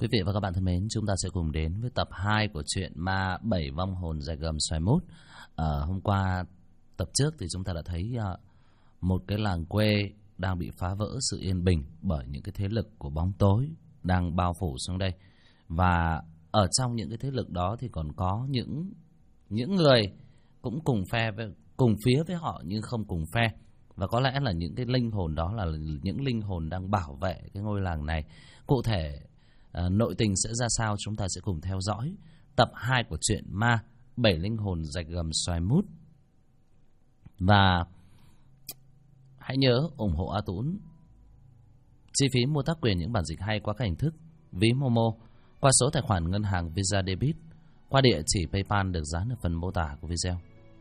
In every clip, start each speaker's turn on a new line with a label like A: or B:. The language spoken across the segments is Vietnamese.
A: Quý vị và các bạn thân mến, chúng ta sẽ cùng đến với tập 2 của truyện Ma Bảy Vong Hồn Rạch Gầm Xoài Mút. Hôm qua tập trước thì chúng ta đã thấy một cái làng quê đang bị phá vỡ sự yên bình bởi những cái thế lực của bóng tối đang bao phủ xuống đây. Và ở trong những cái thế lực đó thì còn có những người cũng cùng phía với họ nhưng không cùng phe. Và có lẽ là những cái linh hồn đó là những linh hồn đang bảo vệ cái ngôi làng này. Cụ thể nội tình sẽ ra sao chúng ta sẽ cùng theo dõi tập 2 của truyện Ma Bảy Linh Hồn Rạch Gầm Xoài Mút. Và hãy nhớ ủng hộ A Tún. Chi phí mua tác quyền những bản dịch hay qua các hình thức ví Momo, qua số tài khoản ngân hàng Visa Debit, qua địa chỉ PayPal được dán ở phần mô tả của video.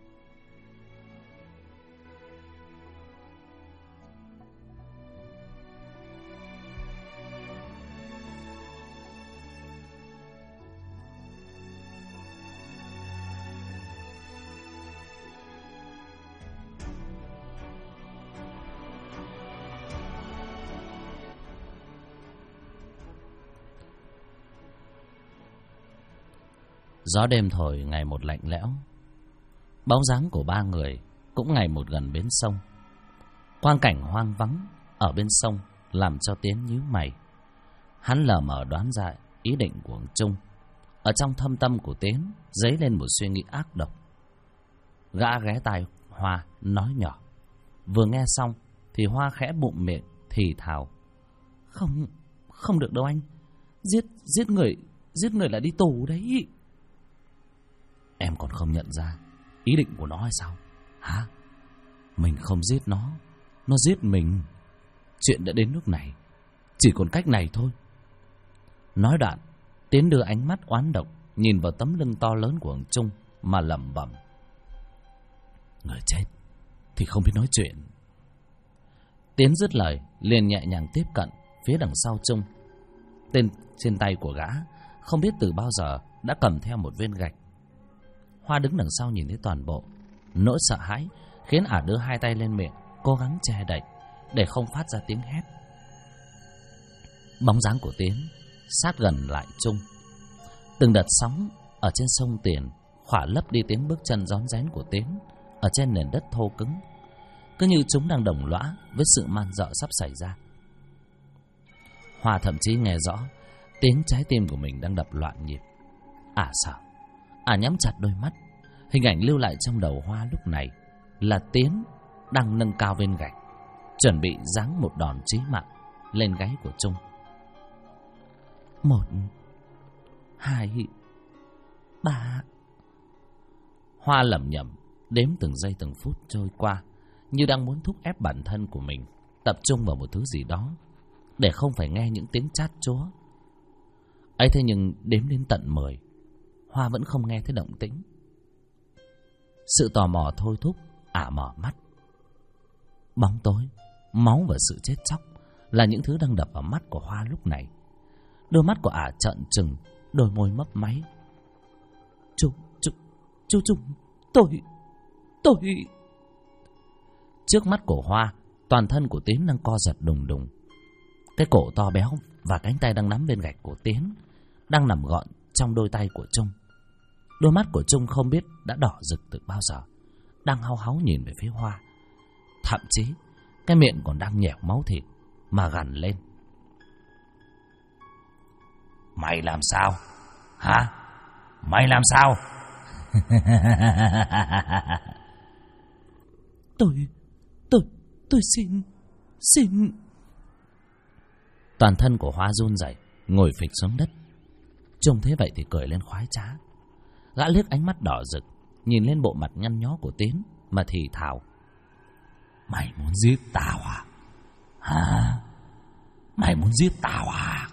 A: Gió đêm thổi ngày một lạnh lẽo. Bóng dáng của ba người cũng ngày một gần bến sông. Quang cảnh hoang vắng ở bên sông làm cho Tiến nhíu mày. Hắn lờ mờ đoán ra ý định của ông Trung. Ở trong thâm tâm của Tiến dấy lên một suy nghĩ ác độc. Gã ghé tai Hoa nói nhỏ. Vừa nghe xong thì Hoa khẽ bụng miệng thì thào: Không được đâu anh. Giết người là đi tù đấy. Em còn không nhận ra ý định của nó hay sao? Hả? Mình không giết nó giết mình. Chuyện đã đến nước này, chỉ còn cách này thôi. Nói đoạn, Tiến đưa ánh mắt oán độc nhìn vào tấm lưng to lớn của ông Trung mà lẩm bẩm: Người chết thì không biết nói chuyện. Tiến dứt lời liền nhẹ nhàng tiếp cận phía đằng sau Trung. Trên tay của gã không biết từ bao giờ đã cầm theo một viên gạch. Hoa đứng đằng sau nhìn thấy toàn bộ, nỗi sợ hãi khiến ả đưa hai tay lên miệng, cố gắng che đậy để không phát ra tiếng hét. Bóng dáng của Tiến sát gần lại Trung. Từng đợt sóng ở trên sông Tiền khỏa lấp đi tiếng bước chân rón rén của Tiến ở trên nền đất thô cứng, cứ như chúng đang đồng lõa với sự man dợ sắp xảy ra. Hoa thậm chí nghe rõ tiếng trái tim của mình đang đập loạn nhịp. Ả sợ, ả nhắm chặt đôi mắt. Hình ảnh lưu lại trong đầu Hoa lúc này là Tiến đang nâng cao viên gạch, chuẩn bị giáng một đòn chí mạng lên gáy của Trung. 1, 2, 3. Hoa lẩm nhẩm đếm từng giây từng phút trôi qua, như đang muốn thúc ép bản thân của mình tập trung vào một thứ gì đó để không phải nghe những tiếng chát chúa ấy. Thế nhưng đếm đến tận 10, Hoa vẫn không nghe thấy động tĩnh. Sự tò mò thôi thúc ả mở mắt. Bóng tối, máu và sự chết chóc là những thứ đang đập vào mắt của Hoa lúc này. Đôi mắt của ả trợn trừng, đôi môi mấp máy. Chú, tôi. Trước mắt của Hoa, toàn thân của Tiến đang co giật đùng đùng. Cái cổ to béo và cánh tay đang nắm bên gạch của Tiến đang nằm gọn trong đôi tay của Trung. Đôi mắt của Trung không biết đã đỏ rực từ bao giờ, đang hau háu nhìn về phía Hoa. Thậm chí cái miệng còn đang nhẻo máu thịt mà gằn lên: Mày làm sao? Hả? Mày làm sao? Tôi xin. Toàn thân của Hoa run rẩy, ngồi phịch xuống đất. Trông thế vậy thì cười lên khoái trá. Gã liếc ánh mắt đỏ rực nhìn lên bộ mặt nhăn nhó của Tiến mà thì thào: Mày muốn giết tao à? Hả? Mày muốn giết tao à?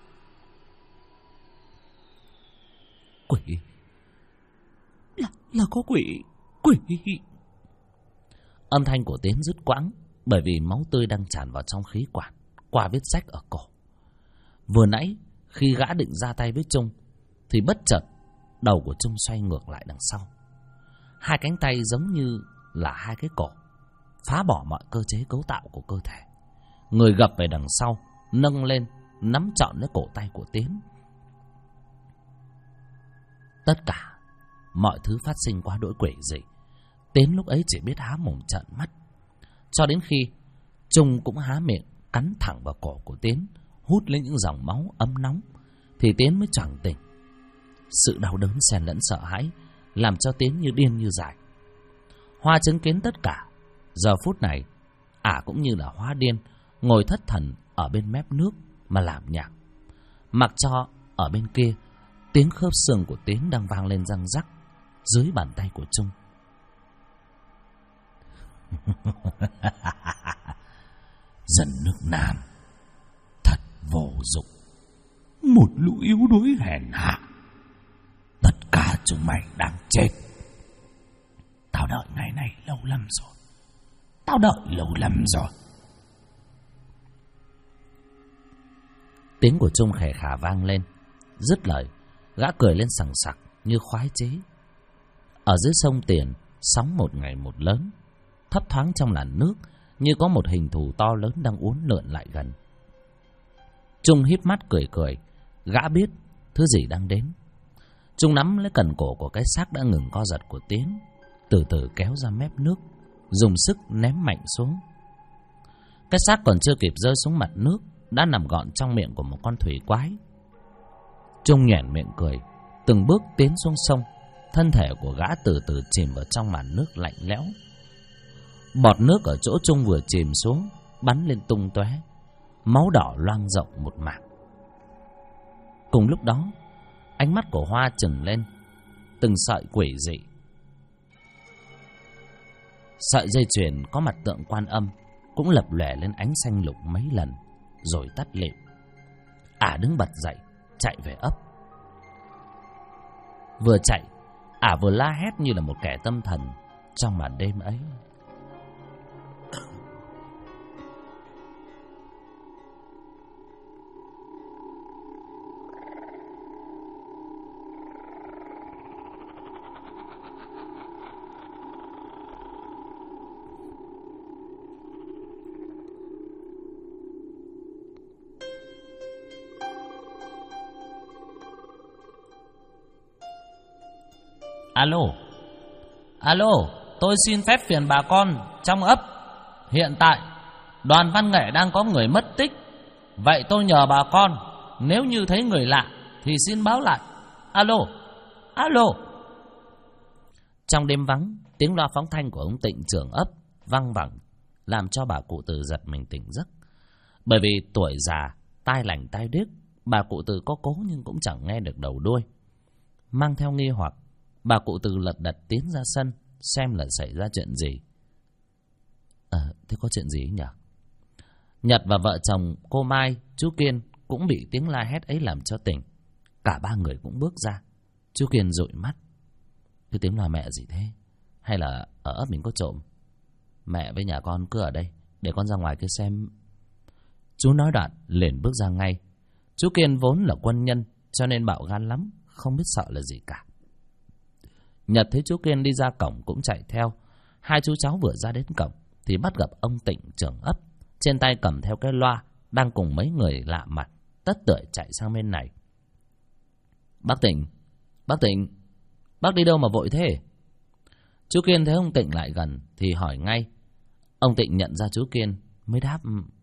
A: Quỷ. Là có quỷ. Âm thanh của Tiến dứt quãng bởi vì máu tươi đang tràn vào trong khí quản qua vết rách ở cổ. Vừa nãy khi gã định ra tay với Trung thì bất chợt đầu của Trung xoay ngược lại đằng sau. Hai cánh tay giống như là hai cái cổ, phá bỏ mọi cơ chế cấu tạo của cơ thể. Người gập về đằng sau, nâng lên, nắm trọn lấy cổ tay của Tiến, Tất cả mọi thứ phát sinh quá đỗi quỷ dị. Tiến lúc ấy chỉ biết há mồm trợn mắt, cho đến khi Trung cũng há miệng cắn thẳng vào cổ của Tiến, hút lấy những dòng máu ấm nóng, thì Tiến mới choàng tỉnh. Sự đau đớn xen lẫn sợ hãi làm cho Tiến như điên như dại. Hoa chứng kiến tất cả. Giờ phút này ả cũng như là hóa điên, ngồi thất thần ở bên mép nước mà làm nhạc, mặc cho ở bên kia tiếng khớp xương của Tiến đang vang lên răng rắc dưới bàn tay của Trung. Dân nước Nam thật vô dụng, một lũ yếu đuối hèn hạ. Tất cả chúng mày đang chết. Tao đợi ngày này lâu lắm rồi. Tiếng của Trung khè khà vang lên. Dứt lời, gã cười lên sằng sặc như khoái chế. Ở dưới sông Tiền, sóng một ngày một lớn, thấp thoáng trong làn nước như có một hình thù to lớn đang uốn lượn lại gần. Trung híp mắt cười cười, gã biết thứ gì đang đến. Trung nắm lấy cần cổ của cái xác đã ngừng co giật của Tiến, từ từ kéo ra mép nước, dùng sức ném mạnh xuống. Cái xác còn chưa kịp rơi xuống mặt nước đã nằm gọn trong miệng của một con thủy quái. Trung nhoẻn miệng cười, từng bước tiến xuống sông. Thân thể của gã từ từ chìm vào trong màn nước lạnh lẽo. Bọt nước ở chỗ Trung vừa chìm xuống bắn lên tung tóe, máu đỏ loang rộng một mảng. Cùng lúc đó, ánh mắt của Hoa trừng lên, từng sợi quỷ dị. Sợi dây chuyền có mặt tượng Quan Âm cũng lập lòe lên ánh xanh lục mấy lần rồi tắt lịm. Ả đứng bật dậy, chạy về ấp. Vừa chạy, ả vừa la hét như là một kẻ tâm thần trong màn đêm ấy. Alo, tôi xin phép phiền bà con trong ấp. Hiện tại đoàn văn nghệ đang có người mất tích. Vậy tôi nhờ bà con, nếu như thấy người lạ thì xin báo lại. Alo. Trong đêm vắng, tiếng loa phóng thanh của ông Tịnh trưởng ấp văng vẳng, làm cho bà cụ Từ giật mình tỉnh giấc. Bởi vì tuổi già, tai lành tai điếc, bà cụ Từ có cố nhưng cũng chẳng nghe được đầu đuôi. Mang theo nghi hoặc, bà cụ Từ lật đật tiến ra sân xem là xảy ra chuyện gì. Thế có chuyện gì nhỉ? Nhật và vợ chồng cô Mai, chú Kiên cũng bị tiếng la hét ấy làm cho tỉnh. Cả ba người cũng bước ra. Chú Kiên dụi mắt. Cái tiếng là mẹ gì thế? Hay là ở ấp mình có trộm? Mẹ với nhà con cứ ở đây, để con ra ngoài kia xem. Chú nói đoạn liền bước ra ngay. Chú Kiên vốn là quân nhân cho nên bạo gan lắm, không biết sợ là gì cả. Nhật thấy chú Kiên đi ra cổng cũng chạy theo. Hai chú cháu vừa ra đến cổng thì bắt gặp ông Tịnh trưởng ấp, trên tay cầm theo cái loa, đang cùng mấy người lạ mặt, tất tưởi chạy sang bên này. Bác Tịnh, bác đi đâu mà vội thế? Chú Kiên thấy ông Tịnh lại gần thì hỏi ngay. Ông Tịnh nhận ra chú Kiên mới đáp.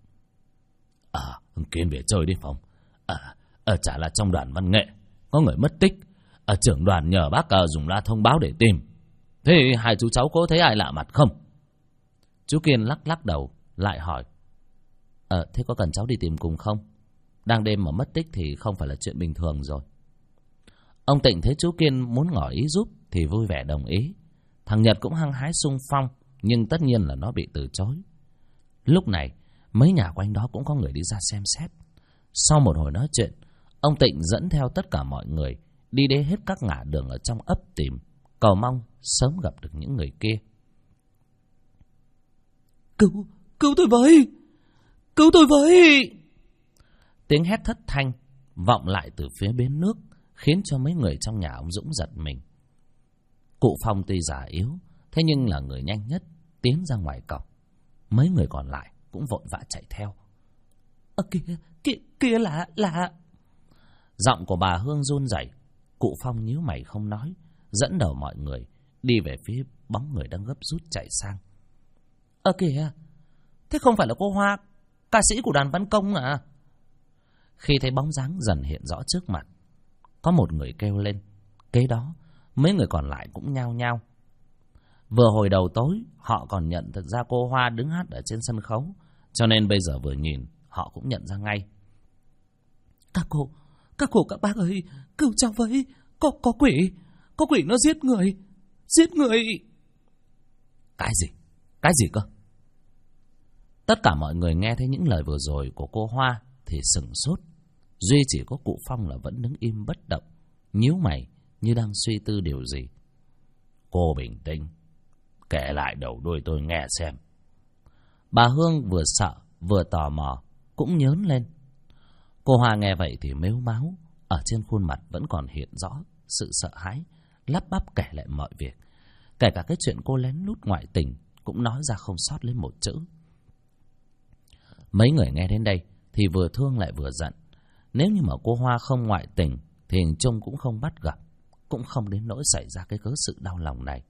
A: Ông Kiên về chơi đi phòng. Chả là trong đoàn văn nghệ có người mất tích. Trưởng đoàn nhờ bác dùng loa thông báo để tìm. Thế hai chú cháu có thấy ai lạ mặt không? Chú Kiên lắc đầu lại hỏi. Thế có cần cháu đi tìm cùng không? Đang đêm mà mất tích thì không phải là chuyện bình thường rồi. Ông Tịnh thấy chú Kiên muốn ngỏ ý giúp thì vui vẻ đồng ý. Thằng Nhật cũng hăng hái xung phong, nhưng tất nhiên là nó bị từ chối. Lúc này mấy nhà quanh đó cũng có người đi ra xem xét. Sau một hồi nói chuyện, ông Tịnh dẫn theo tất cả mọi người đi đến hết các ngã đường ở trong ấp tìm, cầu mong sớm gặp được những người kia. Cứu tôi với! Cứu tôi với! Tiếng hét thất thanh vọng lại từ phía bến nước, khiến cho mấy người trong nhà ông Dũng giật mình. Cụ Phong tuy già yếu, thế nhưng là người nhanh nhất, tiến ra ngoài cổng. Mấy người còn lại cũng vội vã chạy theo. Kia là... Giọng của bà Hương run rẩy. Cụ Phong nhíu mày không nói, dẫn đầu mọi người đi về phía bóng người đang gấp rút chạy sang. Kìa, thế không phải là cô Hoa, ca sĩ của đoàn văn công à? Khi thấy bóng dáng dần hiện rõ trước mặt, có một người kêu lên. Kế đó mấy người còn lại cũng nhao nhao. Vừa hồi đầu tối họ còn nhận thực ra cô Hoa đứng hát ở trên sân khấu, cho nên bây giờ vừa nhìn họ cũng nhận ra ngay. Các cô các bác ơi, cứu cháu với, có quỷ nó giết người. Cái gì cơ? Tất cả mọi người nghe thấy những lời vừa rồi của cô Hoa thì sửng sốt. Duy chỉ có cụ Phong là vẫn đứng im bất động, nhíu mày như đang suy tư điều gì. Cô bình tĩnh, kể lại đầu đuôi tôi nghe xem. Bà Hương vừa sợ vừa tò mò, cũng nhớn lên. Cô Hoa nghe vậy thì mếu máo, ở trên khuôn mặt vẫn còn hiện rõ sự sợ hãi, lắp bắp kể lại mọi việc. Kể cả cái chuyện cô lén lút ngoại tình cũng nói ra không sót lấy một chữ. Mấy người nghe đến đây thì vừa thương lại vừa giận. Nếu như mà cô Hoa không ngoại tình thì hình chung cũng không bắt gặp, cũng không đến nỗi xảy ra cái cớ sự đau lòng này.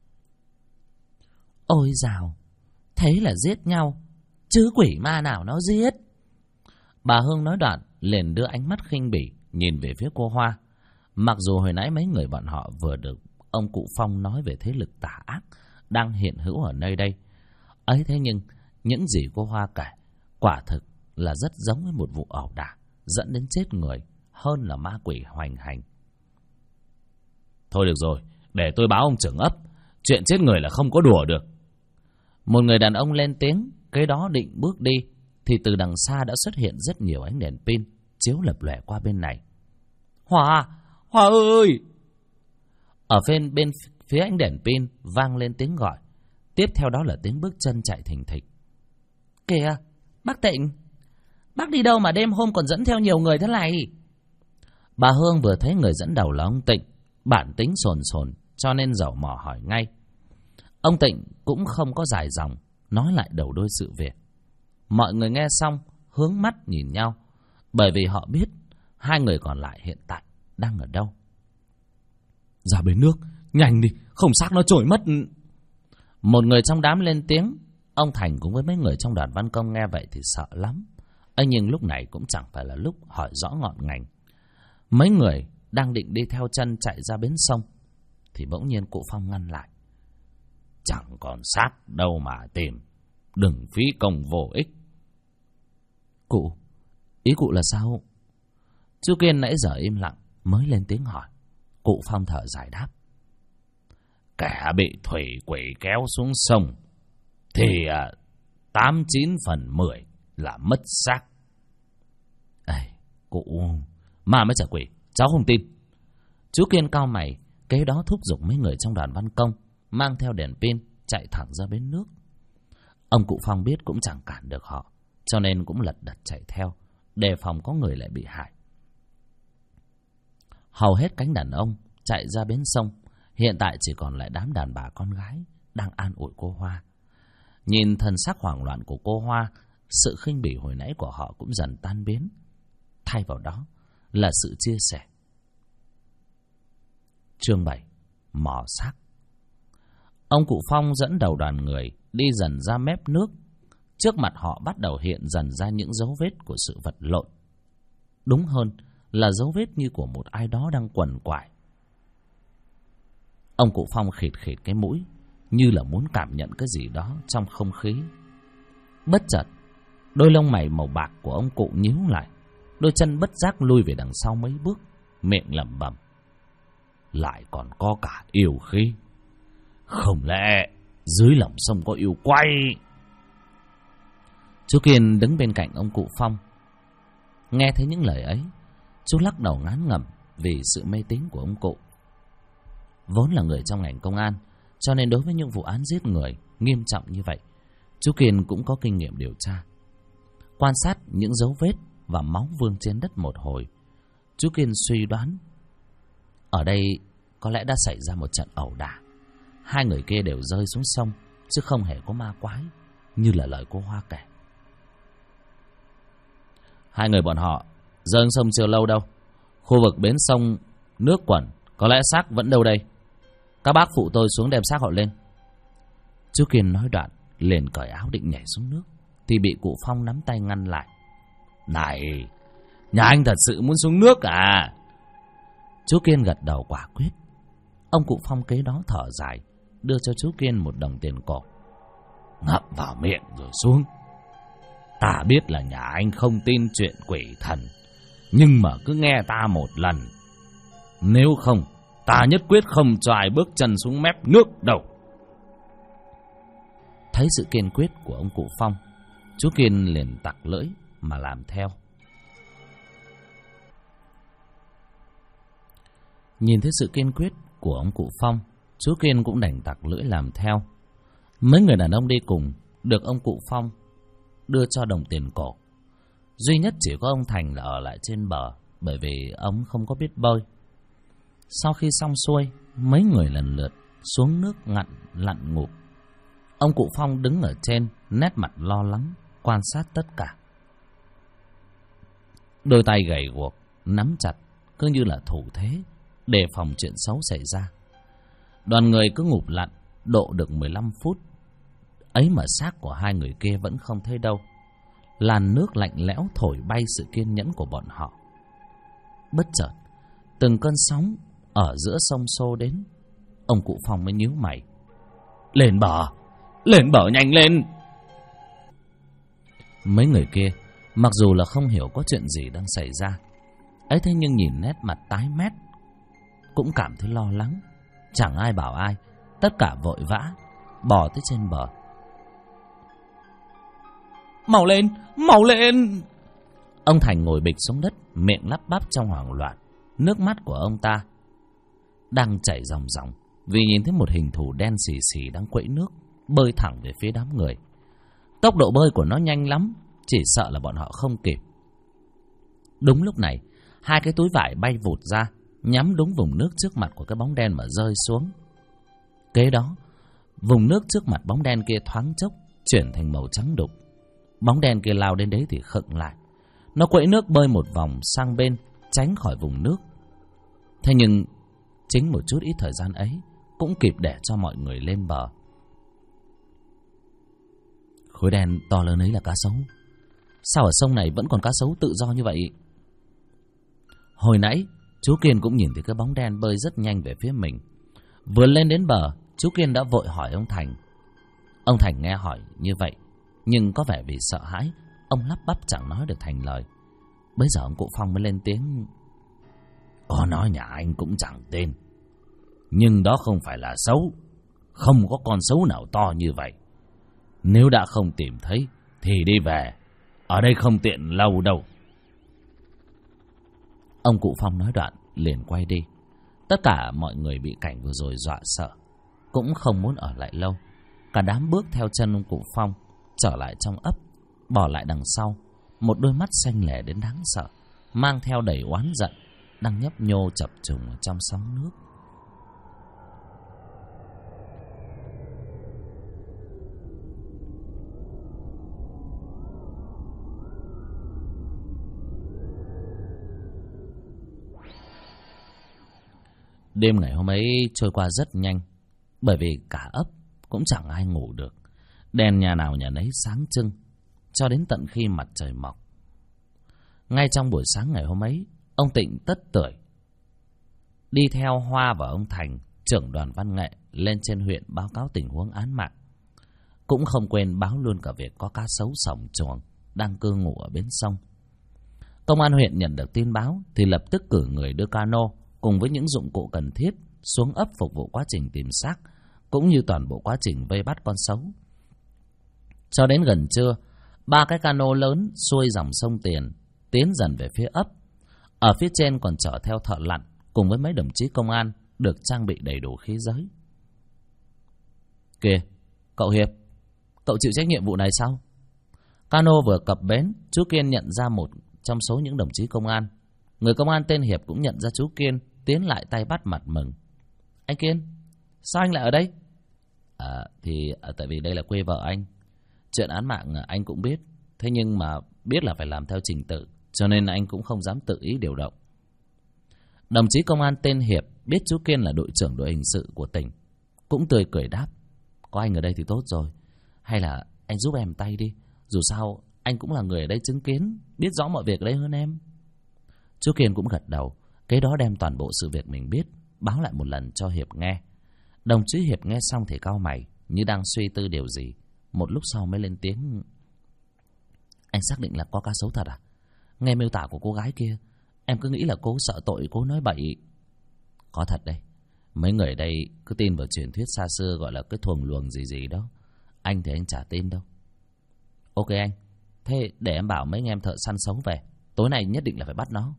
A: Ôi dào, thế là giết nhau, chứ quỷ ma nào nó giết. Bà Hương nói đoạn liền đưa ánh mắt khinh bỉ nhìn về phía cô Hoa. Mặc dù hồi nãy mấy người bọn họ vừa được ông cụ Phong nói về thế lực tà ác đang hiện hữu ở nơi đây ấy, thế nhưng những gì cô Hoa kể quả thực là rất giống với một vụ ẩu đả dẫn đến chết người hơn là ma quỷ hoành hành. Thôi được rồi, để tôi báo ông trưởng ấp, chuyện chết người là không có đùa được. Một người đàn ông lên tiếng, cái đó định bước đi thì từ đằng xa đã xuất hiện rất nhiều ánh đèn pin chiếu lập lòe qua bên này. Hoa ơi! Ở bên phía ánh đèn pin vang lên tiếng gọi, tiếp theo đó là tiếng bước chân chạy thình thịch. Kìa, bác Tịnh, bác đi đâu mà đêm hôm còn dẫn theo nhiều người thế này? Bà Hương vừa thấy người dẫn đầu là ông Tịnh, bản tính sồn cho nên dầu mỏ hỏi ngay. Ông Tịnh cũng không có dài dòng nói lại đầu đuôi sự việc. Mọi người nghe xong hướng mắt nhìn nhau, bởi vì họ biết hai người còn lại hiện tại đang ở đâu. Ra bến nước, nhanh đi, không xác nó trôi mất. Một người trong đám lên tiếng. Ông Thành cùng với mấy người trong đoàn văn công nghe vậy thì sợ lắm. Nhưng lúc này cũng chẳng phải là lúc hỏi rõ ngọn ngành. Mấy người đang định đi theo chân chạy ra bến sông thì bỗng nhiên cụ Phong ngăn lại. Chẳng còn xác đâu mà tìm, đừng phí công vô ích. Cụ, ý cụ là sao? Chú Kiên nãy giờ im lặng mới lên tiếng hỏi. Cụ Phong thở dài đáp. Kẻ bị thủy quỷ kéo xuống sông thì 89/10 là mất xác. Cụ, ma mới trả quỷ, cháu không tin. Chú Kiên cau mày, kế đó thúc giục mấy người trong đoàn văn công mang theo đèn pin chạy thẳng ra bến nước. Ông cụ Phong biết cũng chẳng cản được họ, cho nên cũng lật đật chạy theo, đề phòng có người lại bị hại. Hầu hết cánh đàn ông chạy ra bến sông, hiện tại chỉ còn lại đám đàn bà con gái đang an ủi cô Hoa. Nhìn thần sắc hoảng loạn của cô Hoa, sự khinh bỉ hồi nãy của họ cũng dần tan biến. Thay vào đó là sự chia sẻ. Chương 7. Mò xác. Ông cụ Phong dẫn đầu đoàn người đi dần ra mép nước. Trước mặt họ bắt đầu hiện dần ra những dấu vết của sự vật lộn. Đúng hơn là dấu vết như của một ai đó đang quằn quại. Ông cụ Phong khịt khịt cái mũi, như là muốn cảm nhận cái gì đó trong không khí. Bất chợt, đôi lông mày màu bạc của ông cụ nhíu lại, đôi chân bất giác lui về đằng sau mấy bước, miệng lẩm bẩm. Lại còn có cả yêu khí. Không lẽ dưới lòng sông có yêu quay? Chú Kiên đứng bên cạnh ông cụ Phong. Nghe thấy những lời ấy, chú lắc đầu ngán ngẩm vì sự mê tín của ông cụ. Vốn là người trong ngành công an, cho nên đối với những vụ án giết người nghiêm trọng như vậy, chú Kiên cũng có kinh nghiệm điều tra. Quan sát những dấu vết và máu vương trên đất một hồi, chú Kiên suy đoán ở đây có lẽ đã xảy ra một trận ẩu đả. Hai người kia đều rơi xuống sông, chứ không hề có ma quái như là lời cô Hoa kể. Hai người bọn họ rơi xuống sông chưa lâu đâu. Khu vực bến sông Nước quẩn, có lẽ xác vẫn đâu đây. Các bác phụ tôi xuống đem xác họ lên. Chú Kiên nói đoạn liền cởi áo định nhảy xuống nước, thì bị cụ Phong nắm tay ngăn lại. Này, nhà anh thật sự muốn xuống nước à? Chú Kiên gật đầu quả quyết. Ông cụ Phong kế đó thở dài, đưa cho chú Kiên một đồng tiền cọc. Ngậm vào miệng rồi xuống. Ta biết là nhà anh không tin chuyện quỷ thần, nhưng mà cứ nghe ta một lần. Nếu không, ta nhất quyết không cho ai bước chân xuống mép nước đâu. Thấy sự kiên quyết của ông cụ Phong, chú Kiên liền tặc lưỡi mà làm theo. Nhìn thấy sự kiên quyết của ông cụ Phong, chú Kiên cũng đành tặc lưỡi làm theo. Mấy người đàn ông đi cùng được ông cụ Phong đưa cho đồng tiền cổ. Duy nhất chỉ có ông Thành là ở lại trên bờ, bởi vì ông không có biết bơi. Sau khi xong xuôi, mấy người lần lượt xuống nước lặn ngụp. Ông cụ Phong đứng ở trên, nét mặt lo lắng, quan sát tất cả. Đôi tay gầy guộc, nắm chặt, cứ như là thủ thế, đề phòng chuyện xấu xảy ra. Đoàn người cứ ngụp lặn, độ được 15 phút. Ấy mà xác của hai người kia vẫn không thấy đâu. Làn nước lạnh lẽo thổi bay sự kiên nhẫn của bọn họ. Bất chợt, từng cơn sóng ở giữa sông xô đến. Ông cụ Phong mới nhíu mày. Lên bờ nhanh lên. Mấy người kia mặc dù là không hiểu có chuyện gì đang xảy ra, ấy thế nhưng nhìn nét mặt tái mét cũng cảm thấy lo lắng. Chẳng ai bảo ai, tất cả vội vã bò tới trên bờ. Mau lên. Ông Thành ngồi bịch xuống đất, miệng lắp bắp trong hoảng loạn. Nước mắt của ông ta đang chảy ròng ròng, vì nhìn thấy một hình thù đen xì xì đang quẫy nước bơi thẳng về phía đám người. Tốc độ bơi của nó nhanh lắm, chỉ sợ là bọn họ không kịp. Đúng lúc này, hai cái túi vải bay vụt ra, nhắm đúng vùng nước trước mặt của cái bóng đen mà rơi xuống. Kế đó, vùng nước trước mặt bóng đen kia thoáng chốc chuyển thành màu trắng đục. Bóng đen kia lao đến đấy thì khựng lại. Nó quẫy nước bơi một vòng sang bên, tránh khỏi vùng nước. Thế nhưng chính một chút ít thời gian ấy cũng kịp để cho mọi người lên bờ. Khối đen to lớn ấy là cá sấu. Sao ở sông này vẫn còn cá sấu tự do như vậy? Hồi nãy chú Kiên cũng nhìn thấy cái bóng đen bơi rất nhanh về phía mình. Vừa lên đến bờ, chú Kiên đã vội hỏi ông Thành. Ông Thành nghe hỏi như vậy, nhưng có vẻ vì sợ hãi, ông lắp bắp chẳng nói được thành lời. Bây giờ ông cụ Phong mới lên tiếng. Có nói nhà anh cũng chẳng tên, nhưng đó không phải là sấu. Không có con sấu nào to như vậy. Nếu đã không tìm thấy thì đi về, ở đây không tiện lâu đâu. Ông cụ Phong nói đoạn liền quay đi. Tất cả mọi người bị cảnh vừa rồi dọa sợ, cũng không muốn ở lại lâu. Cả đám bước theo chân ông cụ Phong trở lại trong ấp, bỏ lại đằng sau một đôi mắt xanh lẻ đến đáng sợ, mang theo đầy oán giận, đang nhấp nhô chập trùng trong sóng nước. Đêm ngày hôm ấy trôi qua rất nhanh, bởi vì cả ấp cũng chẳng ai ngủ được. Đèn nhà nào nhà nấy sáng trưng, cho đến tận khi mặt trời mọc. Ngay trong buổi sáng ngày hôm ấy, ông Tịnh tất tưởi đi theo Hoa và ông Thành, trưởng đoàn văn nghệ, lên trên huyện báo cáo tình huống án mạng. Cũng không quên báo luôn cả việc có cá sấu sổng chuồng đang cư ngụ ở bến sông. Công an huyện nhận được tin báo thì lập tức cử người đưa cano cùng với những dụng cụ cần thiết xuống ấp phục vụ quá trình tìm xác, cũng như toàn bộ quá trình vây bắt con sấu. Cho đến gần trưa, 3 cái cano lớn xuôi dòng sông Tiền tiến dần về phía ấp. Ở phía trên còn chở theo thợ lặn cùng với mấy đồng chí công an được trang bị đầy đủ khí giới. Kìa, cậu Hiệp, cậu chịu trách nhiệm vụ này sao? Cano vừa cập bến, chú Kiên nhận ra một trong số những đồng chí công an. Người công an tên Hiệp cũng nhận ra chú Kiên, tiến lại tay bắt mặt mừng. Anh Kiên, sao anh lại ở đây? Tại vì đây là quê vợ anh. Chuyện án mạng anh cũng biết, thế nhưng mà biết là phải làm theo trình tự, cho nên anh cũng không dám tự ý điều động. Đồng chí công an tên Hiệp biết chú Kiên là đội trưởng đội hình sự của tỉnh, cũng tươi cười đáp: có anh ở đây thì tốt rồi. Hay là anh giúp em tay đi, dù sao anh cũng là người ở đây chứng kiến, biết rõ mọi việc ở đây hơn em. Chú Kiên cũng gật đầu, kế đó đem toàn bộ sự việc mình biết báo lại một lần cho Hiệp nghe. Đồng chí Hiệp nghe xong thì cau mày, như đang suy tư điều gì. Một lúc sau mới lên tiếng: anh xác định là có cá sấu thật à? Nghe miêu tả của cô gái kia, em cứ nghĩ là cô sợ tội, cô nói bậy. Có thật đây. Mấy người ở đây cứ tin vào truyền thuyết xa xưa gọi là cái thuồng luồng gì gì đó. Anh thì anh chả tin đâu. Ok anh, thế để em bảo mấy anh em thợ săn sấu về, tối nay nhất định là phải bắt nó.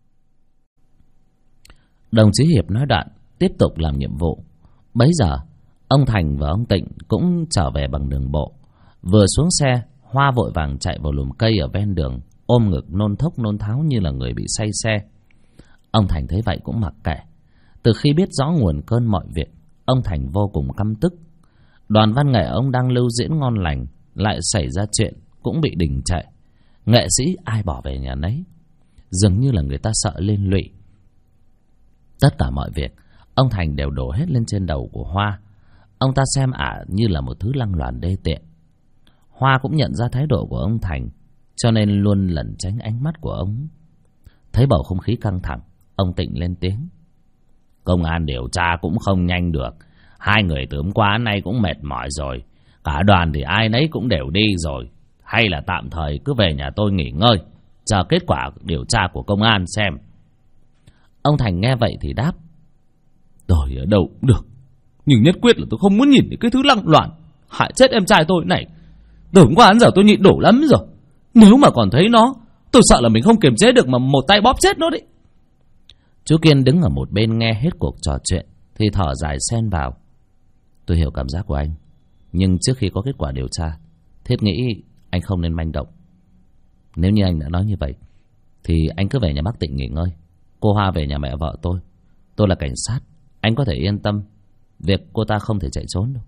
A: Đồng chí Hiệp nói đoạn tiếp tục làm nhiệm vụ. Bấy giờ ông Thành và ông Tịnh cũng trở về bằng đường bộ. Vừa xuống xe, Hoa vội vàng chạy vào lùm cây ở ven đường, ôm ngực nôn thốc nôn tháo như là người bị say xe. Ông Thành thấy vậy cũng mặc kệ. Từ khi biết rõ nguồn cơn mọi việc, ông Thành vô cùng căm tức. Đoàn văn nghệ ông đang lưu diễn ngon lành, lại xảy ra chuyện cũng bị đình trệ. Nghệ sĩ ai bỏ về nhà nấy, dường như là người ta sợ liên lụy. Tất cả mọi việc ông Thành đều đổ hết lên trên đầu của Hoa. Ông ta xem ả như là một thứ lăng loàn đê tiện. Hoa cũng nhận ra thái độ của ông Thành, cho nên luôn lẩn tránh ánh mắt của ông. Thấy bầu không khí căng thẳng, ông Tịnh lên tiếng: công an điều tra cũng không nhanh được. Hai người từ hôm qua nay cũng mệt mỏi rồi. Cả đoàn thì ai nấy cũng đều đi rồi. Hay là tạm thời cứ về nhà tôi nghỉ ngơi, chờ kết quả điều tra của công an xem. Ông Thành nghe vậy thì đáp: tôi ở đâu cũng được, nhưng nhất quyết là tôi không muốn nhìn thấy cái thứ lăng loạn hại chết em trai tôi này. Từ hôm qua đến giờ tôi nhịn đủ lắm rồi. Nếu mà còn thấy nó, tôi sợ là mình không kiềm chế được mà một tay bóp chết nó đấy. Chú Kiên đứng ở một bên nghe hết cuộc trò chuyện thì thở dài xen vào: tôi hiểu cảm giác của anh, nhưng trước khi có kết quả điều tra, Thiết nghĩ anh không nên manh động. Nếu như anh đã nói như vậy thì anh cứ về nhà bác Tịnh nghỉ ngơi. Cô Hoa về nhà mẹ vợ tôi là cảnh sát, anh có thể yên tâm, việc cô ta không thể chạy trốn đâu.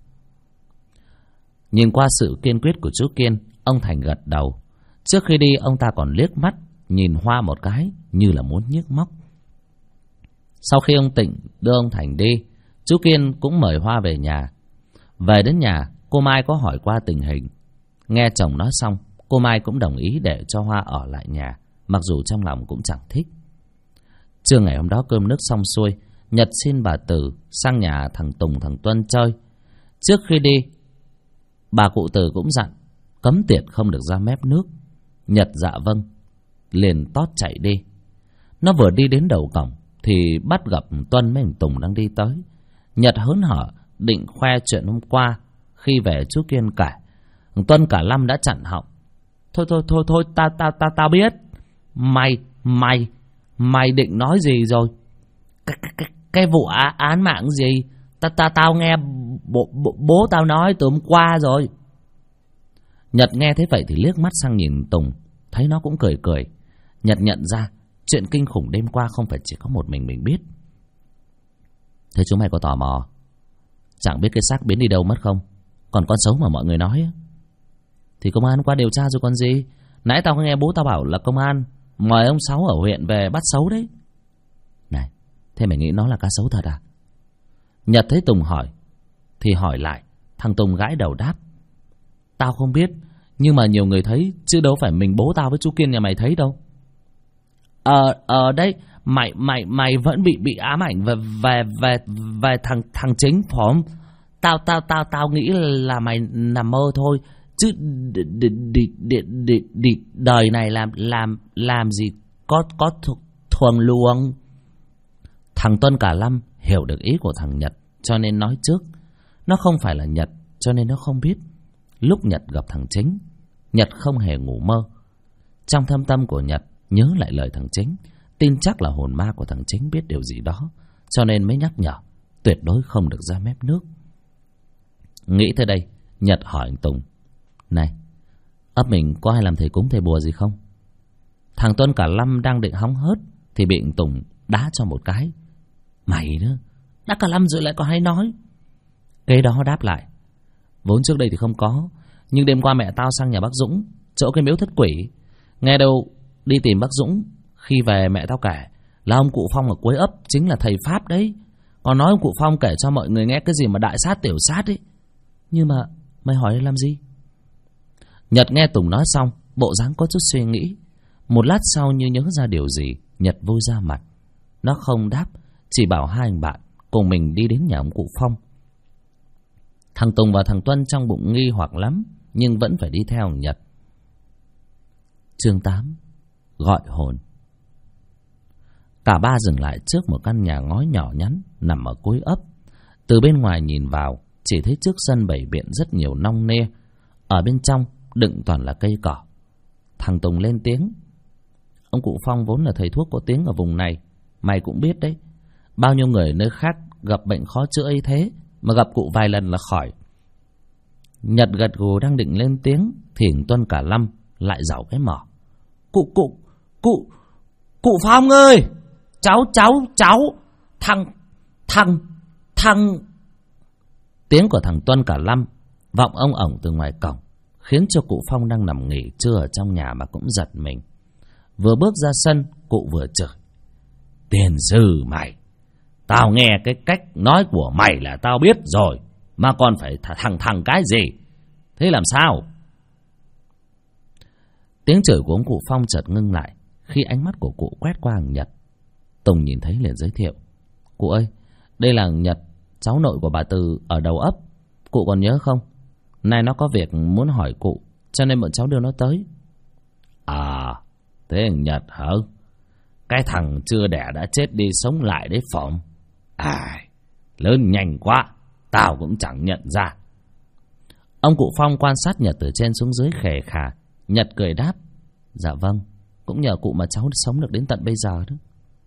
A: Nhìn qua sự kiên quyết của chú Kiên, ông Thành gật đầu. Trước khi đi, ông ta còn liếc mắt nhìn Hoa một cái như là muốn nhiếc móc. Sau khi ông Tịnh đưa ông Thành đi, chú Kiên cũng mời Hoa về nhà. Về đến nhà, cô Mai có hỏi qua tình hình. Nghe chồng nói xong, cô Mai cũng đồng ý để cho Hoa ở lại nhà, mặc dù trong lòng cũng chẳng thích. Trưa ngày hôm đó cơm nước xong xuôi, Nhật xin bà Từ sang nhà thằng Tùng thằng Tuân chơi. Trước khi đi, bà cụ Từ cũng dặn cấm tiệt không được ra mép nước. Nhật dạ vâng, liền tót chạy đi. Nó vừa đi đến đầu cổng thì bắt gặp Tuân với thằng Tùng đang đi tới. Nhật hớn hở định khoe chuyện hôm qua. Khi về chú Kiên kể, Tuân cả Lâm đã chặn họng: Thôi, tao biết. Mày định nói gì rồi? Cái vụ án mạng gì? Tao nghe bố tao nói từ hôm qua rồi. Nhật nghe thế vậy thì liếc mắt sang nhìn Tùng, thấy nó cũng cười cười. Nhật nhận ra chuyện kinh khủng đêm qua không phải chỉ có một mình biết. Thế chúng mày có tò mò chẳng biết cái xác biến đi đâu mất không? Còn con xấu mà mọi người nói thì công an qua điều tra rồi còn gì. Nãy tao nghe bố tao bảo là công an mời ông Sáu ở huyện về bắt xấu đấy. Này, thế mày nghĩ nó là cá sấu thật à? Nhật thấy Tùng hỏi thì hỏi lại. Thằng Tùng gãi đầu đáp: tao không biết, nhưng mà nhiều người thấy, chứ đâu phải mình bố tao với chú Kiên nhà mày thấy đâu. Đấy, mày vẫn bị ám ảnh về thằng chính phải không? Tao nghĩ là mày nằm mơ thôi, chứ đời này làm gì có thuồng luồng. Thằng Tuân cả Lâm hiểu được ý của thằng Nhật, cho nên nói trước. Nó không phải là Nhật, cho nên nó không biết. Lúc Nhật gặp thằng Chính, Nhật không hề ngủ mơ. Trong thâm tâm của Nhật nhớ lại lời thằng Chính, tin chắc là hồn ma của thằng Chính biết điều gì đó, cho nên mới nhắc nhở tuyệt đối không được ra mép nước. Nghĩ tới đây, Nhật hỏi anh Tùng: này, ấp mình có ai làm thầy cúng thầy bùa gì không? Thằng Tuân cả Lâm đang định hóng hớt thì bị anh Tùng đá cho một cái: mày nữa, đã cả Lâm rồi lại còn hay nói. Cái đó đáp lại: vốn trước đây thì không có, nhưng đêm qua mẹ tao sang nhà bác Dũng, chỗ cái miếu thất quỷ, nghe đâu đi tìm bác Dũng. Khi về mẹ tao kể Là ông cụ Phong ở cuối ấp chính là thầy Pháp đấy. Còn nói ông cụ Phong kể cho mọi người nghe cái gì mà đại sát tiểu sát ấy. Nhưng mà mày hỏi đây làm gì? Nhật nghe Tùng nói xong, bộ dáng có chút suy nghĩ. Một lát sau như nhớ ra điều gì, Nhật vui ra mặt. Nó không đáp, chỉ bảo hai anh bạn cùng mình đi đến nhà ông cụ Phong. Thằng Tùng và thằng Tuân trong bụng nghi hoặc lắm, nhưng vẫn phải đi theo Nhật. Chương 8: Gọi hồn. Cả ba dừng lại trước một căn nhà ngói nhỏ nhắn nằm ở cuối ấp. Từ bên ngoài nhìn vào, chỉ thấy trước sân bày biện rất nhiều nong nê. Ở bên trong đựng toàn là cây cỏ. Thằng Tùng lên tiếng: Ông cụ Phong vốn là thầy thuốc có tiếng ở vùng này. Mày cũng biết đấy, bao nhiêu người nơi khác gặp bệnh khó chữa ấy thế, mà gặp cụ vài lần là khỏi. Nhật gật gù đang định lên tiếng thì Tuân cả Lâm lại giảo cái mỏ: Cụ Phong ơi, cháu thằng. Tiếng của thằng Tuân cả Lâm vọng ông ổng từ ngoài cổng, khiến cho cụ Phong đang nằm nghỉ trưa ở trong nhà mà cũng giật mình. Vừa bước ra sân, cụ vừa chửi: Tiền sư mày, tao nghe cái cách nói của mày là tao biết rồi, mà còn phải thằng cái gì? Thế làm sao? Tiếng chửi của ông cụ Phong chợt ngưng lại khi ánh mắt của cụ quét qua thằng Nhật. Tùng nhìn thấy liền giới thiệu: Cụ ơi, đây là thằng Nhật, cháu nội của bà Từ ở đầu ấp. Cụ còn nhớ không? Nay nó có việc muốn hỏi cụ, cho nên bọn cháu đưa nó tới. À, thế thằng Nhật hả? Cái thằng chưa đẻ đã chết đi sống lại đấy phỏng. Lớn nhanh quá, tao cũng chẳng nhận ra. Ông cụ Phong quan sát Nhật từ trên xuống dưới khề khà. Nhật cười đáp: Dạ vâng, cũng nhờ cụ mà cháu sống được đến tận bây giờ đó.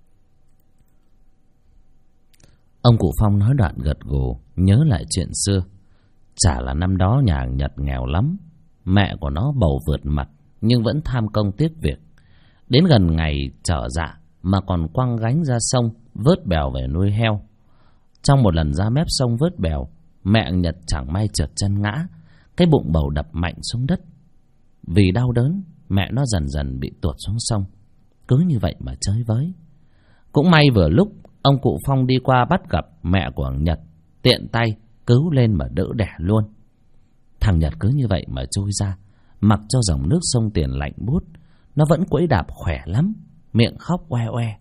A: Ông cụ Phong nói đoạn gật gù, nhớ lại chuyện xưa. Chả là năm đó nhà Nhật nghèo lắm, mẹ của nó bầu vượt mặt nhưng vẫn tham công tiếc việc. Đến gần ngày trở dạ mà còn quăng gánh ra sông vớt bèo về nuôi heo. Trong một lần ra mép sông vớt bèo, mẹ Nhật chẳng may trượt chân ngã, cái bụng bầu đập mạnh xuống đất. Vì đau đớn, mẹ nó dần dần bị tuột xuống sông. Cứ như vậy mà chơi với. Cũng may vừa lúc ông cụ Phong đi qua bắt gặp mẹ của thằng Nhật, tiện tay cứu lên mà đỡ đẻ luôn. Thằng Nhật cứ như vậy mà trôi ra, mặc cho dòng nước sông Tiền lạnh buốt. Nó vẫn quẫy đạp khỏe lắm, miệng khóc oe oe.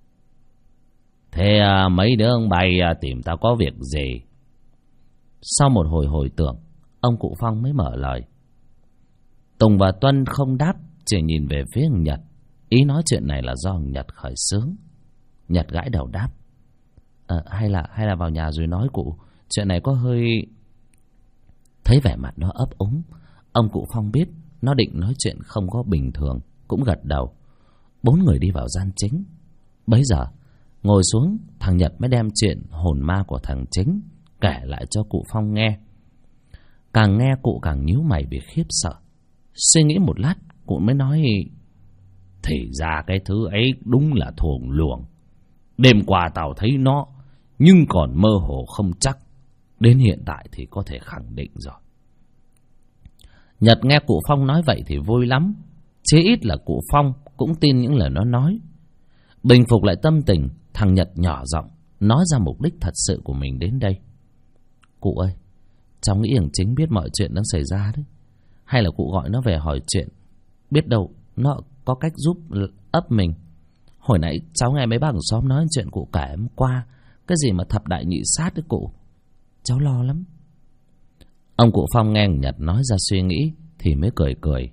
A: Thế mấy đứa ông bay tìm tao có việc gì? Sau một hồi tưởng, ông cụ Phong mới mở lời. Tùng và Tuân không đáp, chỉ nhìn về phía thằng Nhật. Ý nói chuyện này là do thằng Nhật khởi xướng. Nhật gãi đầu đáp: Hay là vào nhà rồi nói cụ, chuyện này có hơi... Thấy vẻ mặt nó ấp úng, ông cụ Phong biết nó định nói chuyện không có bình thường, cũng gật đầu. Bốn người đi vào gian chính. Bấy giờ ngồi xuống, thằng Nhật mới đem chuyện hồn ma của thằng Chính kể lại cho cụ Phong nghe. Càng nghe cụ càng nhíu mày vì khiếp sợ. Suy nghĩ một lát, cụ mới nói: Thì ra cái thứ ấy đúng là thuồng luồng. Đêm qua tao thấy nó, nhưng còn mơ hồ không chắc. Đến hiện tại thì có thể khẳng định rồi. Nhật nghe cụ Phong nói vậy thì vui lắm. Chí ít là cụ Phong cũng tin những lời nó nói. Bình phục lại tâm tình, thằng Nhật nhỏ giọng nói ra mục đích thật sự của mình đến đây. Cụ ơi, cháu nghĩ thằng Chính biết mọi chuyện đang xảy ra đấy. Hay là cụ gọi nó về hỏi chuyện, biết đâu nó có cách giúp ấp mình. Hồi nãy cháu nghe mấy bác ở xóm nói chuyện cụ kể hôm qua, cái gì mà thập đại nhị sát đấy cụ. Cháu lo lắm. Ông cụ Phong nghe Nhật nói ra suy nghĩ thì mới cười cười.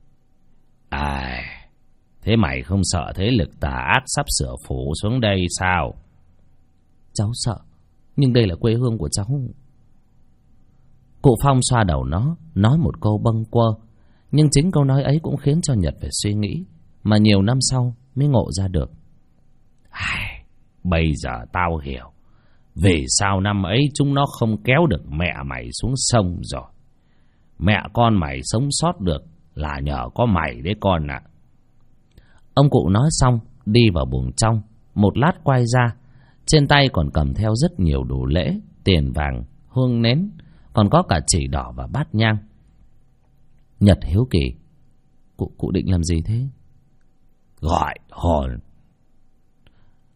A: Thế mày không sợ thế lực tà ác sắp sửa phủ xuống đây sao? Cháu sợ, nhưng đây là quê hương của cháu. Cụ Phong xoa đầu nó, nói một câu bâng quơ. Nhưng chính câu nói ấy cũng khiến cho Nhật phải suy nghĩ, mà nhiều năm sau mới ngộ ra được. Bây giờ tao hiểu vì sao năm ấy chúng nó không kéo được mẹ mày xuống sông rồi. Mẹ con mày sống sót được là nhờ có mày đấy con ạ. Ông cụ nói xong đi vào buồng trong. Một lát quay ra, trên tay còn cầm theo rất nhiều đồ lễ, tiền vàng, hương nến, còn có cả chỉ đỏ và bát nhang. Nhật hiếu kỳ: Cụ định làm gì thế? Gọi hồn.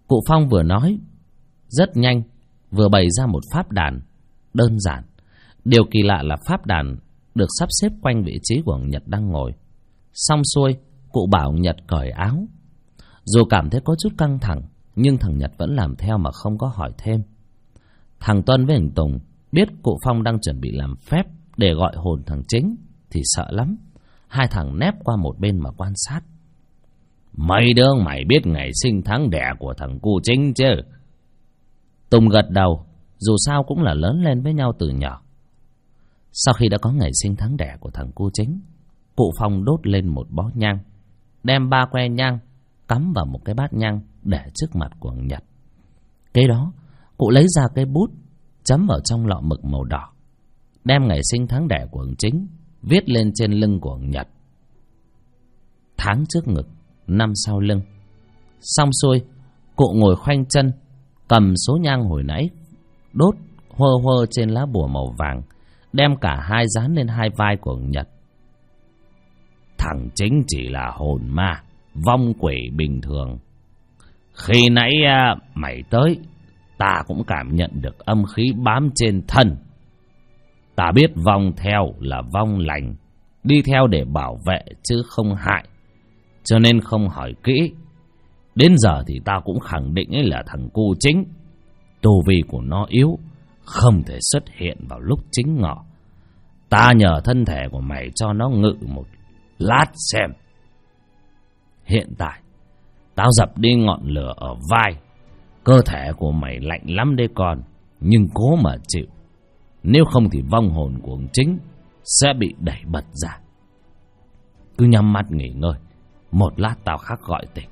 A: Cụ Phong vừa nói rất nhanh, vừa bày ra một pháp đàn đơn giản. Điều kỳ lạ là pháp đàn được sắp xếp quanh vị trí của Nhật đang ngồi. Xong xuôi, cụ bảo Nhật cởi áo. Dù cảm thấy có chút căng thẳng, nhưng thằng Nhật vẫn làm theo mà không có hỏi thêm. Thằng Tuân với thằng Tùng biết cụ Phong đang chuẩn bị làm phép để gọi hồn thằng Chính thì sợ lắm. Hai thằng nép qua một bên mà quan sát. Mấy đứa mày biết ngày sinh tháng đẻ của thằng cu Chính chứ? Tùng gật đầu, dù sao cũng là lớn lên với nhau từ nhỏ. Sau khi đã có ngày sinh tháng đẻ của thằng cu Chính, cụ Phong đốt lên một bó nhang, đem 3 que nhang cắm vào một cái bát nhang để trước mặt của thằng Nhật. Kế đó, cụ lấy ra cái bút chấm ở trong lọ mực màu đỏ, đem ngày sinh tháng đẻ của thằng Chính viết lên trên lưng của thằng Nhật. Tháng trước ngực, năm sau lưng. Xong xuôi, cụ ngồi khoanh chân, cầm số nhang hồi nãy đốt huơ huơ trên lá bùa màu vàng, đem cả hai dán lên hai vai của thằng Nhật. Thằng Chính chỉ là hồn ma, vong quỷ bình thường. Khi nãy mày tới, ta cũng cảm nhận được âm khí bám trên thân. Ta biết vong theo là vong lành, đi theo để bảo vệ chứ không hại, cho nên không hỏi kỹ. Đến giờ thì ta cũng khẳng định ấy là thằng cu Chính. Tu vi của nó yếu, không thể xuất hiện vào lúc chính ngọ. Ta nhờ thân thể của mày cho nó ngự một lát xem. Hiện tại, tao dập đi ngọn lửa ở vai. Cơ thể của mày lạnh lắm đấy con, nhưng cố mà chịu. Nếu không thì vong hồn của ông Chính sẽ bị đẩy bật ra. Cứ nhắm mắt nghỉ ngơi, một lát tao khắc gọi tỉnh.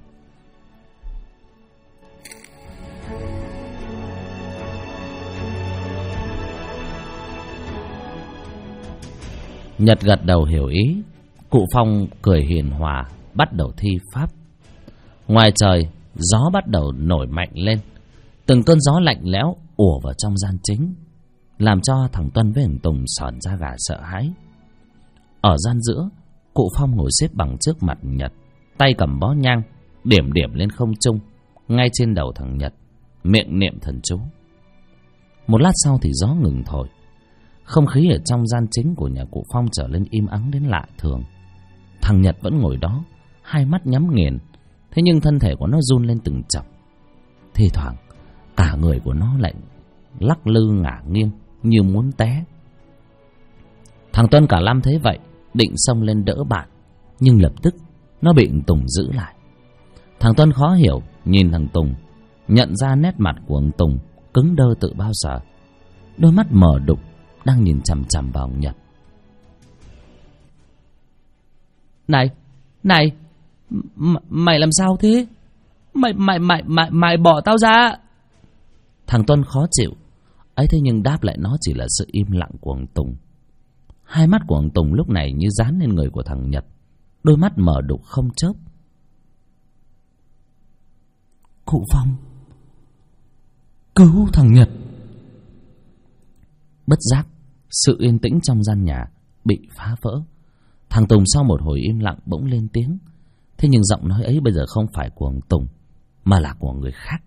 A: Nhật gật đầu hiểu ý. Cụ Phong cười hiền hòa, bắt đầu thi pháp. Ngoài trời, gió bắt đầu nổi mạnh lên. Từng cơn gió lạnh lẽo ùa vào trong gian chính, làm cho thằng Tuân với thằng Tùng sởn da gà sợ hãi. Ở gian giữa, cụ Phong ngồi xếp bằng trước mặt Nhật, tay cầm bó nhang, điểm điểm lên không trung, ngay trên đầu thằng Nhật, miệng niệm thần chú. Một lát sau thì gió ngừng thổi. Không khí ở trong gian chính của nhà cụ Phong trở lên im ắng đến lạ thường. Thằng Nhật vẫn ngồi đó, hai mắt nhắm nghiền, thế nhưng thân thể của nó run lên từng chập. Thi thoảng, cả người của nó lại lắc lư ngả nghiêng như muốn té. Thằng Tuân cả Lam thấy vậy, định xông lên đỡ bạn, nhưng lập tức nó bị thằng Tùng giữ lại. Thằng Tuân khó hiểu nhìn thằng Tùng, nhận ra nét mặt của thằng Tùng cứng đơ tự bao giờ, đôi mắt mở đục đang nhìn chằm chằm vào Nhật. Này, mày làm sao thế? Mày bỏ tao ra. Thằng Tuân khó chịu ấy, thế nhưng đáp lại nó chỉ là sự im lặng của thằng Tùng. Hai mắt của thằng Tùng lúc này như dán lên người của thằng Nhật, đôi mắt mở đục không chớp. Cụ Phong, cứu thằng Nhật. Bất giác, sự yên tĩnh trong gian nhà bị phá vỡ. Thằng Tùng sau một hồi im lặng bỗng lên tiếng. Thế nhưng giọng nói ấy bây giờ không phải của thằng Tùng, mà là của người khác.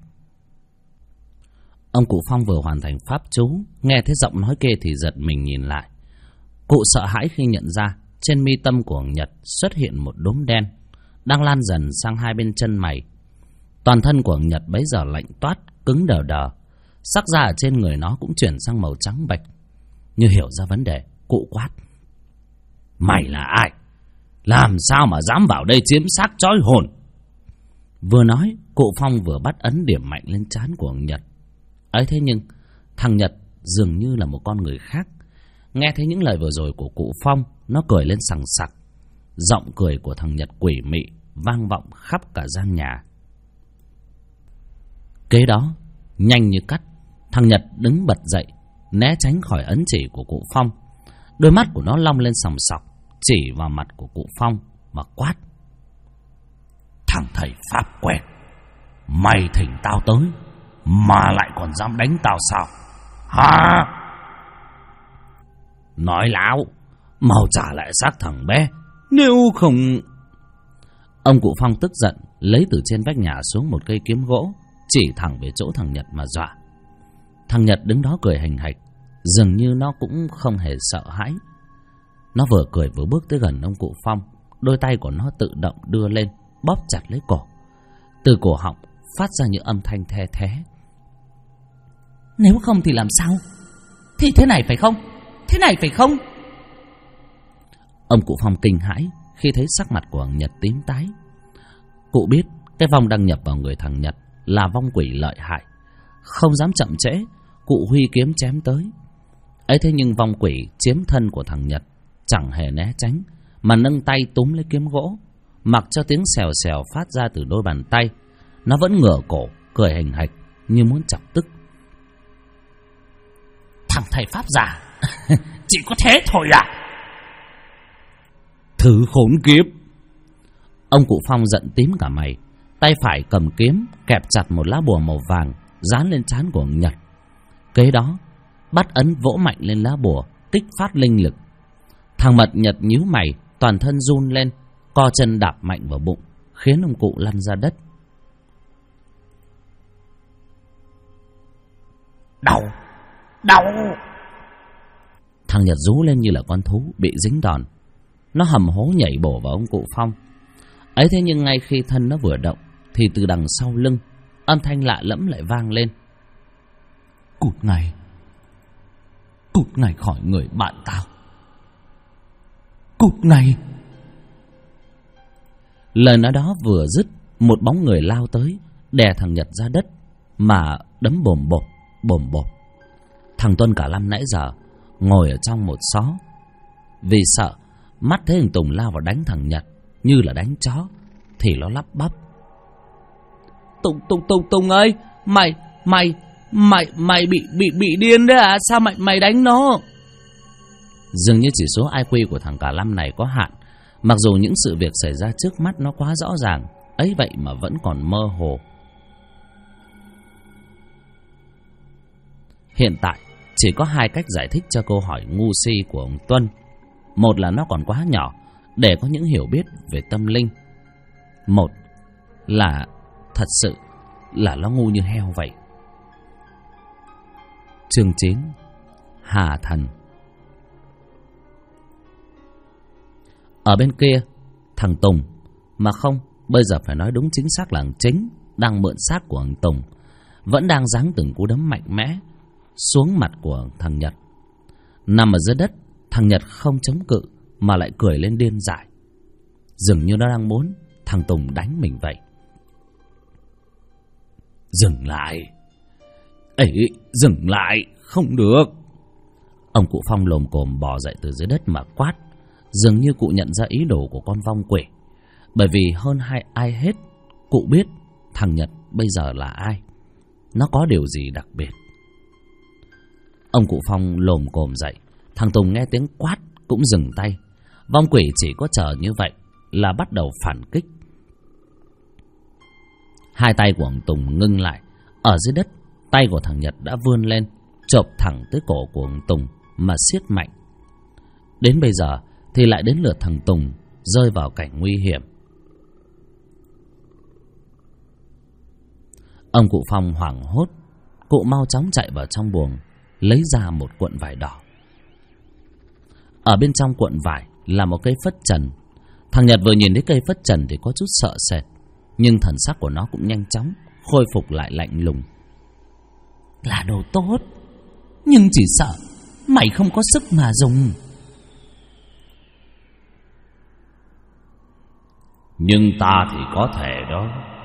A: Ông cụ Phong vừa hoàn thành pháp chú, nghe thấy giọng nói kia thì giật mình nhìn lại. Cụ sợ hãi khi nhận ra trên mi tâm của thằng Nhật xuất hiện một đốm đen, đang lan dần sang hai bên chân mày. Toàn thân của thằng Nhật bấy giờ lạnh toát, cứng đờ đờ. Sắc da ở trên người nó cũng chuyển sang màu trắng bệch. Như hiểu ra vấn đề, cụ quát: Mày là ai? Làm sao mà dám vào đây chiếm xác trói hồn? Vừa nói, cụ Phong vừa bắt ấn điểm mạnh lên trán của thằng Nhật. Ấy thế nhưng thằng Nhật dường như là một con người khác. Nghe thấy những lời vừa rồi của cụ Phong, nó cười lên sằng sặc. Giọng cười của thằng Nhật quỷ mị vang vọng khắp cả gian nhà. Kế đó, nhanh như cắt, thằng Nhật đứng bật dậy, né tránh khỏi ấn chỉ của cụ Phong. Đôi mắt của nó long lên sòng sọc, chỉ vào mặt của cụ Phong mà quát: Thằng thầy pháp quẹt, mày thỉnh tao tới mà lại còn dám đánh tao sao? Hả? Nói láo, mau trả lại xác thằng bé, nếu không... Ông cụ Phong tức giận lấy từ trên vách nhà xuống một cây kiếm gỗ, chỉ thẳng về chỗ thằng Nhật mà dọa. Thằng Nhật đứng đó cười hành hạch, dường như nó cũng không hề sợ hãi. Nó vừa cười vừa bước tới gần ông cụ Phong. Đôi tay của nó tự động đưa lên, bóp chặt lấy cổ. Từ cổ họng phát ra những âm thanh the thé. Nếu không thì làm sao? Thì thế này phải không? Thế này phải không? Ông cụ Phong kinh hãi khi thấy sắc mặt của thằng Nhật tím tái. Cụ biết cái vong đang nhập vào người thằng Nhật là vong quỷ lợi hại. Không dám chậm trễ, cụ huy kiếm chém tới. Ấy thế nhưng vong quỷ chiếm thân của thằng Nhật chẳng hề né tránh, mà nâng tay túm lấy kiếm gỗ. Mặc cho tiếng xèo xèo phát ra từ đôi bàn tay, nó vẫn ngửa cổ cười hành hạch như muốn chọc tức. Thằng thầy pháp giả chỉ có thế thôi à? Thứ khốn kiếp! Ông cụ Phong giận tím cả mày. Tay phải cầm kiếm kẹp chặt một lá bùa màu vàng dán lên trán của ông Nhật. Kế đó bắt ấn vỗ mạnh lên lá bùa, kích phát linh lực. Thằng Mật Nhật nhíu mày, toàn thân run lên, co chân đạp mạnh vào bụng, khiến ông cụ lăn ra đất. Đau! Đau! Thằng Nhật rú lên như là con thú bị dính đòn. Nó hầm hố nhảy bổ vào ông cụ Phong. Ấy thế nhưng ngay khi thân nó vừa động thì từ đằng sau lưng âm thanh lạ lẫm lại vang lên. Cút ngay! Cút ngay khỏi người bạn tao! Cút ngay! Lời nói đó vừa dứt, một bóng người lao tới, đè thằng Nhật ra đất mà đấm bồm bộp, bồm bộp. Thằng Tuân cả Lâm nãy giờ ngồi ở trong một xó, vì sợ mắt thấy thằng Tùng lao vào đánh thằng Nhật như là đánh chó, thì nó lắp bắp. Tùng ơi, mày bị điên đấy à? Sao mày đánh nó? Dường như chỉ số IQ của thằng cả Lâm này có hạn. Mặc dù những sự việc xảy ra trước mắt nó quá rõ ràng, ấy vậy mà vẫn còn mơ hồ. Hiện tại chỉ có hai cách giải thích cho câu hỏi ngu si của ông Tuân. Một là nó còn quá nhỏ để có những hiểu biết về tâm linh. Một là thật sự là nó ngu như heo vậy. Chương 9: Hà Thần. Ở bên kia, thằng Tùng, mà không, bây giờ phải nói đúng chính xác là thằng Chính, đang mượn xác của thằng Tùng, vẫn đang giáng từng cú đấm mạnh mẽ xuống mặt của thằng Nhật. Nằm ở dưới đất, thằng Nhật không chống cự mà lại cười lên điên dại, dường như nó đang muốn thằng Tùng đánh mình vậy. Dừng lại! Ấy, dừng lại! Không được! Ông cụ Phong lồm cồm bò dậy từ dưới đất mà quát. Dường như cụ nhận ra ý đồ của con vong quỷ, bởi vì hơn ai hết cụ biết thằng Nhật bây giờ là ai, nó có điều gì đặc biệt. Ông cụ Phong lồm cồm dậy. Thằng Tùng nghe tiếng quát cũng dừng tay. Vong quỷ chỉ có chờ như vậy là bắt đầu phản kích. Hai tay của ông Tùng ngưng lại. Ở dưới đất, tay của thằng Nhật đã vươn lên, chộp thẳng tới cổ của ông Tùng mà siết mạnh. Đến bây giờ thì lại đến lượt thằng Tùng rơi vào cảnh nguy hiểm. Ông cụ Phong hoảng hốt. Cụ mau chóng chạy vào trong buồng, lấy ra một cuộn vải đỏ. Ở bên trong cuộn vải là một cây phất trần. Thằng Nhật vừa nhìn thấy cây phất trần thì có chút sợ sệt, nhưng thần sắc của nó cũng nhanh chóng khôi phục lại lạnh lùng. Là đồ tốt, nhưng chỉ sợ mày không có sức mà dùng. Nhưng ta thì có thể đó.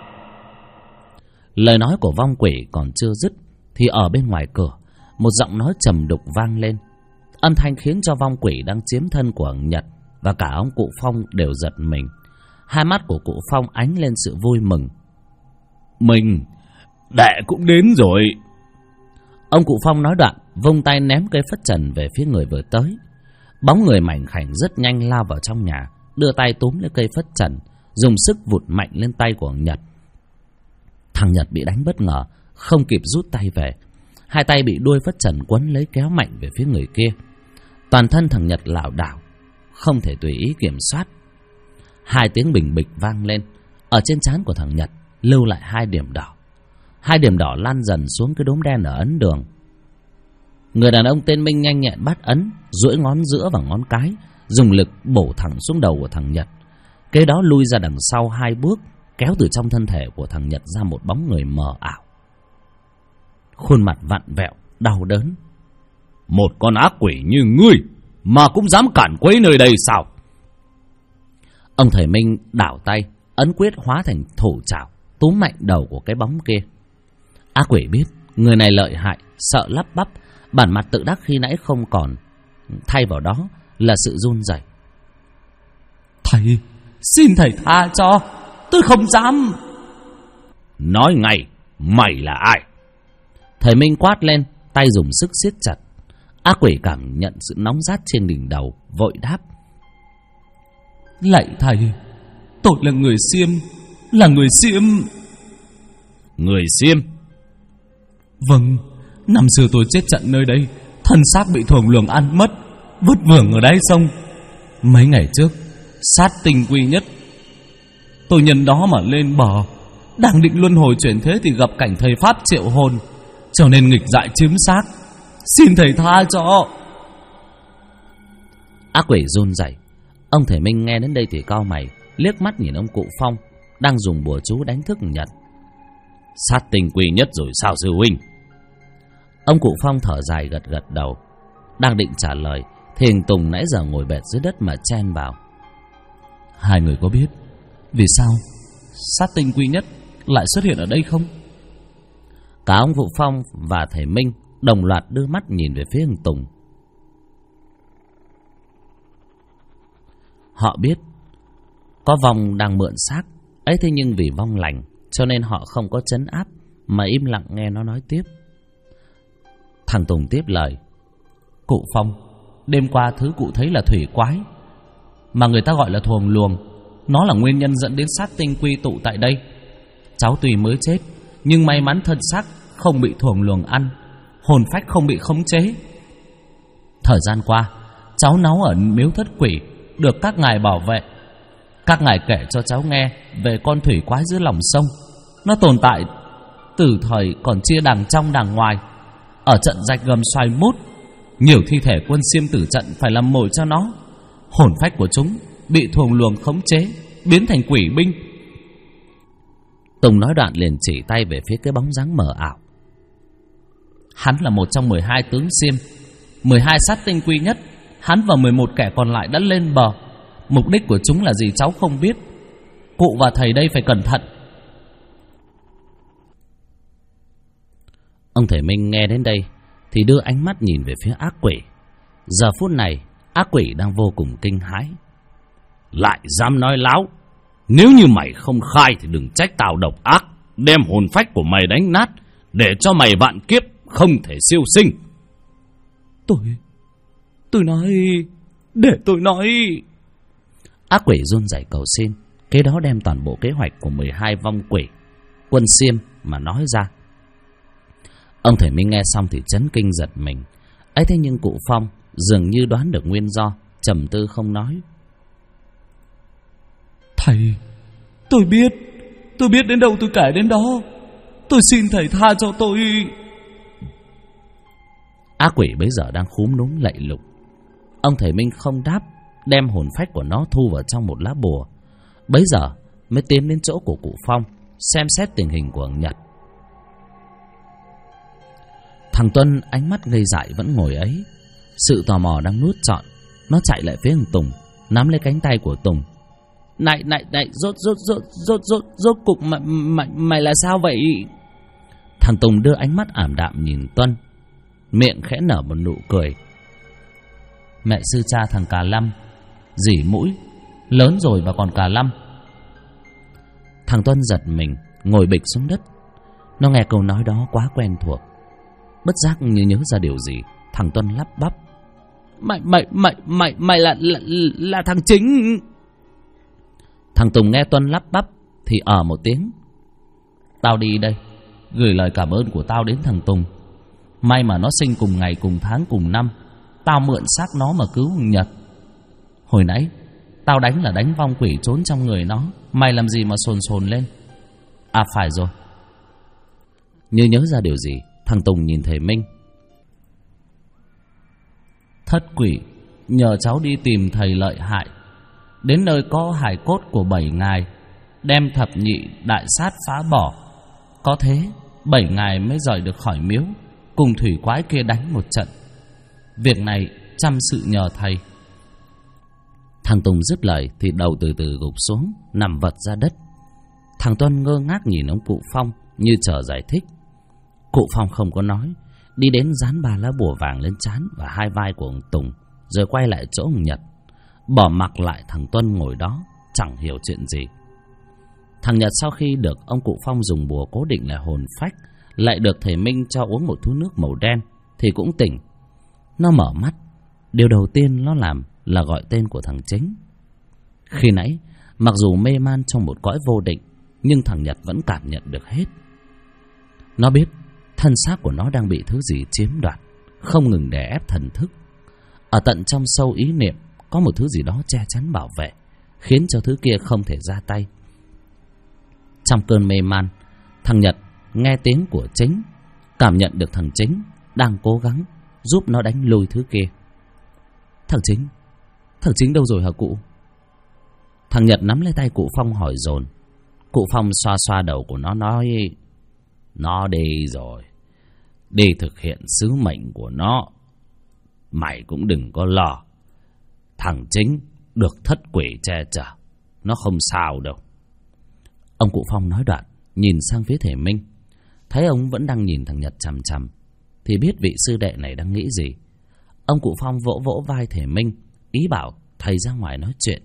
A: Lời nói của vong quỷ còn chưa dứt thì ở bên ngoài cửa, một giọng nói trầm đục vang lên. Âm thanh khiến cho vong quỷ đang chiếm thân của ông Nhật và cả ông cụ Phong đều giật mình. Hai mắt của cụ Phong ánh lên sự vui mừng. Mình, đệ cũng đến rồi. Ông cụ Phong nói đoạn, vung tay ném cây phất trần về phía người vừa tới. Bóng người mảnh khảnh rất nhanh lao vào trong nhà, đưa tay túm lấy cây phất trần, dùng sức vụt mạnh lên tay của ông Nhật. Thằng Nhật bị đánh bất ngờ, không kịp rút tay về. Hai tay bị đuôi phất trần quấn lấy kéo mạnh về phía người kia. Toàn thân thằng Nhật lảo đảo, không thể tùy ý kiểm soát. Hai tiếng bình bịch vang lên. Ở trên trán của thằng Nhật lưu lại hai điểm đỏ. 2 điểm đỏ lan dần xuống cái đốm đen ở ấn đường. Người đàn ông tên Minh nhanh nhẹn bắt ấn, duỗi ngón giữa và ngón cái, dùng lực bổ thẳng xuống đầu của thằng Nhật. Kế đó lui ra đằng sau 2 bước, kéo từ trong thân thể của thằng Nhật ra một bóng người mờ ảo. Khuôn mặt vặn vẹo, đau đớn. Một con ác quỷ như ngươi mà cũng dám cản quấy nơi đây sao? Ông thầy Minh đảo tay, ấn quyết hóa thành thủ trảo, túm mạnh đầu của cái bóng kia. Ác quỷ biết người này lợi hại, sợ lắp bắp, bản mặt tự đắc khi nãy không còn, thay vào đó là sự run rẩy. Thầy, xin thầy tha cho, tôi không dám. Nói ngay, mày là ai? Thầy Minh quát lên, tay dùng sức siết chặt. Ác quỷ cảm nhận sự nóng rát trên đỉnh đầu, vội đáp. Lạy thầy, tôi là người Xiêm, là người Xiêm. Người Xiêm? Vâng, năm xưa tôi chết trận nơi đây, thân xác bị thuồng luồng ăn mất, vứt vưởng ở đáy sông. Mấy ngày trước, sát tinh quy nhất, tôi nhân đó mà lên bờ, đang định luân hồi chuyển thế thì gặp cảnh thầy pháp triệu hồn, cho nên nghịch dại chiếm xác. Xin thầy tha cho. Ác quỷ run rẩy. Ông thầy Minh nghe đến đây thì cau mày, liếc mắt nhìn ông cụ Phong đang dùng bùa chú đánh thức Nhật. Sát tinh quy nhất rồi sao sư huynh? Ông cụ Phong thở dài gật gật đầu. Đang định trả lời thì hình Tùng nãy giờ ngồi bệt dưới đất mà chen vào. Hai người có biết vì sao sát tinh quy nhất lại xuất hiện ở đây không? Cả ông cụ Phong và thầy Minh đồng loạt đưa mắt nhìn về phía hình Tùng. Họ biết có vong đang mượn xác ấy, thế nhưng vì vong lành cho nên họ không có trấn áp mà im lặng nghe nó nói tiếp. Thằng Tùng tiếp lời. Cụ Phong, đêm qua thứ cụ thấy là thủy quái, mà người ta gọi là thuồng luồng. Nó là nguyên nhân dẫn đến sát tinh quy tụ tại đây. Cháu tuy mới chết, nhưng may mắn thân xác không bị thuồng luồng ăn, hồn phách không bị khống chế. Thời gian qua, cháu náu ở miếu thất quỷ, được các ngài bảo vệ. Các ngài kể cho cháu nghe về con thủy quái dưới lòng sông. Nó tồn tại từ thời còn chia đằng trong đằng ngoài. Ở trận rạch gầm Xoài Mút, nhiều thi thể quân Xiêm tử trận phải làm mồi cho nó. Hồn phách của chúng bị thuồng luồng khống chế, biến thành quỷ binh. Tùng nói đoạn liền chỉ tay về phía cái bóng dáng mờ ảo. Hắn là một trong 12 tướng Xiêm, 12 sát tinh quy nhất. Hắn và 11 kẻ còn lại đã lên bờ. Mục đích của chúng là gì cháu không biết. Cụ và thầy đây phải cẩn thận. Ông thầy Minh nghe đến đây thì đưa ánh mắt nhìn về phía ác quỷ. Giờ phút này ác quỷ đang vô cùng kinh hãi. Lại dám nói láo. Nếu như mày không khai thì đừng trách tao độc ác, đem hồn phách của mày đánh nát, để cho mày vạn kiếp không thể siêu sinh. Tôi nói, để tôi nói. Ác quỷ run rẩy cầu xin, kế đó đem toàn bộ kế hoạch của 12 vong quỷ quân Xiêm mà nói ra. Ông thầy Minh nghe xong thì chấn kinh giật mình. Ấy thế nhưng cụ Phong dường như đoán được nguyên do, trầm tư không nói. Thầy, tôi biết đến đâu tôi kể đến đó. Tôi xin thầy tha cho tôi. Ác quỷ bấy giờ đang khúm núm lạy lục. Ông thầy Minh không đáp, đem hồn phách của nó thu vào trong một lá bùa. Bấy giờ mới tiến đến chỗ của cụ Phong, xem xét tình hình của ông Nhật. Thằng Tuân ánh mắt ngây dại vẫn ngồi ấy. Sự tò mò đang nuốt trọn. Nó chạy lại phía thằng Tùng, nắm lấy cánh tay của Tùng. Này, rốt cục mày là sao vậy? Thằng Tùng đưa ánh mắt ảm đạm nhìn Tuân, miệng khẽ nở một nụ cười. Mẹ sư cha thằng Cà Lâm, dỉ mũi, lớn rồi và còn Cà Lâm. Thằng Tuân giật mình, ngồi bịch xuống đất. Nó nghe câu nói đó quá quen thuộc. Bất giác như nhớ ra điều gì, thằng Tuân lắp bắp. Mày là thằng Chính. Thằng Tùng nghe Tuân lắp bắp thì một tiếng. Tao đi đây, gửi lời cảm ơn của tao đến thằng Tùng. May mà nó sinh cùng ngày cùng tháng cùng năm, tao mượn xác nó mà cứu thằng Nhật. Hồi nãy tao đánh là đánh vong quỷ trốn trong người nó, mày làm gì mà sồn lên. À phải rồi, Như nhớ ra điều gì, thằng Tùng nhìn thầy Minh. Thất quỷ nhờ cháu đi tìm thầy lợi hại, đến nơi có hài cốt của 7 ngài, đem thập nhị đại sát phá bỏ. Có thế 7 ngài mới rời được khỏi miếu, cùng thủy quái kia đánh một trận. Việc này chăm sự nhờ thầy. Thằng Tùng dứt lời thì đầu từ từ gục xuống, nằm vật ra đất. Thằng Tuân ngơ ngác nhìn ông cụ Phong như chờ giải thích. Cụ Phong không có nói, đi đến dán 3 lá bùa vàng lên trán và 2 vai của ông Tùng, rồi quay lại chỗ ông Nhật, bỏ mặc lại thằng Tuân ngồi đó chẳng hiểu chuyện gì. Thằng Nhật sau khi được ông cụ Phong dùng bùa cố định lại hồn phách, lại được thầy Minh cho uống một thứ nước màu đen, thì cũng tỉnh. Nó mở mắt, điều đầu tiên nó làm là gọi tên của thằng Chính. Khi nãy mặc dù mê man trong một cõi vô định, nhưng thằng Nhật vẫn cảm nhận được hết. Nó biết thân xác của nó đang bị thứ gì chiếm đoạt, không ngừng đè ép thần thức. Ở tận trong sâu ý niệm có một thứ gì đó che chắn bảo vệ, khiến cho thứ kia không thể ra tay. Trong cơn mê man, thằng Nhật nghe tiếng của Chính, cảm nhận được thằng Chính đang cố gắng giúp nó đánh lùi thứ kia. Thằng Chính đâu rồi hả cụ? Thằng Nhật nắm lấy tay cụ Phong hỏi dồn. Cụ Phong xoa xoa đầu của nó nói: Nó đi rồi, đi thực hiện sứ mệnh của nó. Mày cũng đừng có lo, thằng Chính được thất quỷ che chở, nó không sao đâu. Ông cụ Phong nói đoạn, nhìn sang phía thầy Minh, thấy ông vẫn đang nhìn thằng Nhật chằm chằm, thì biết vị sư đệ này đang nghĩ gì. Ông cụ Phong vỗ vỗ vai thầy Minh, ý bảo thầy ra ngoài nói chuyện.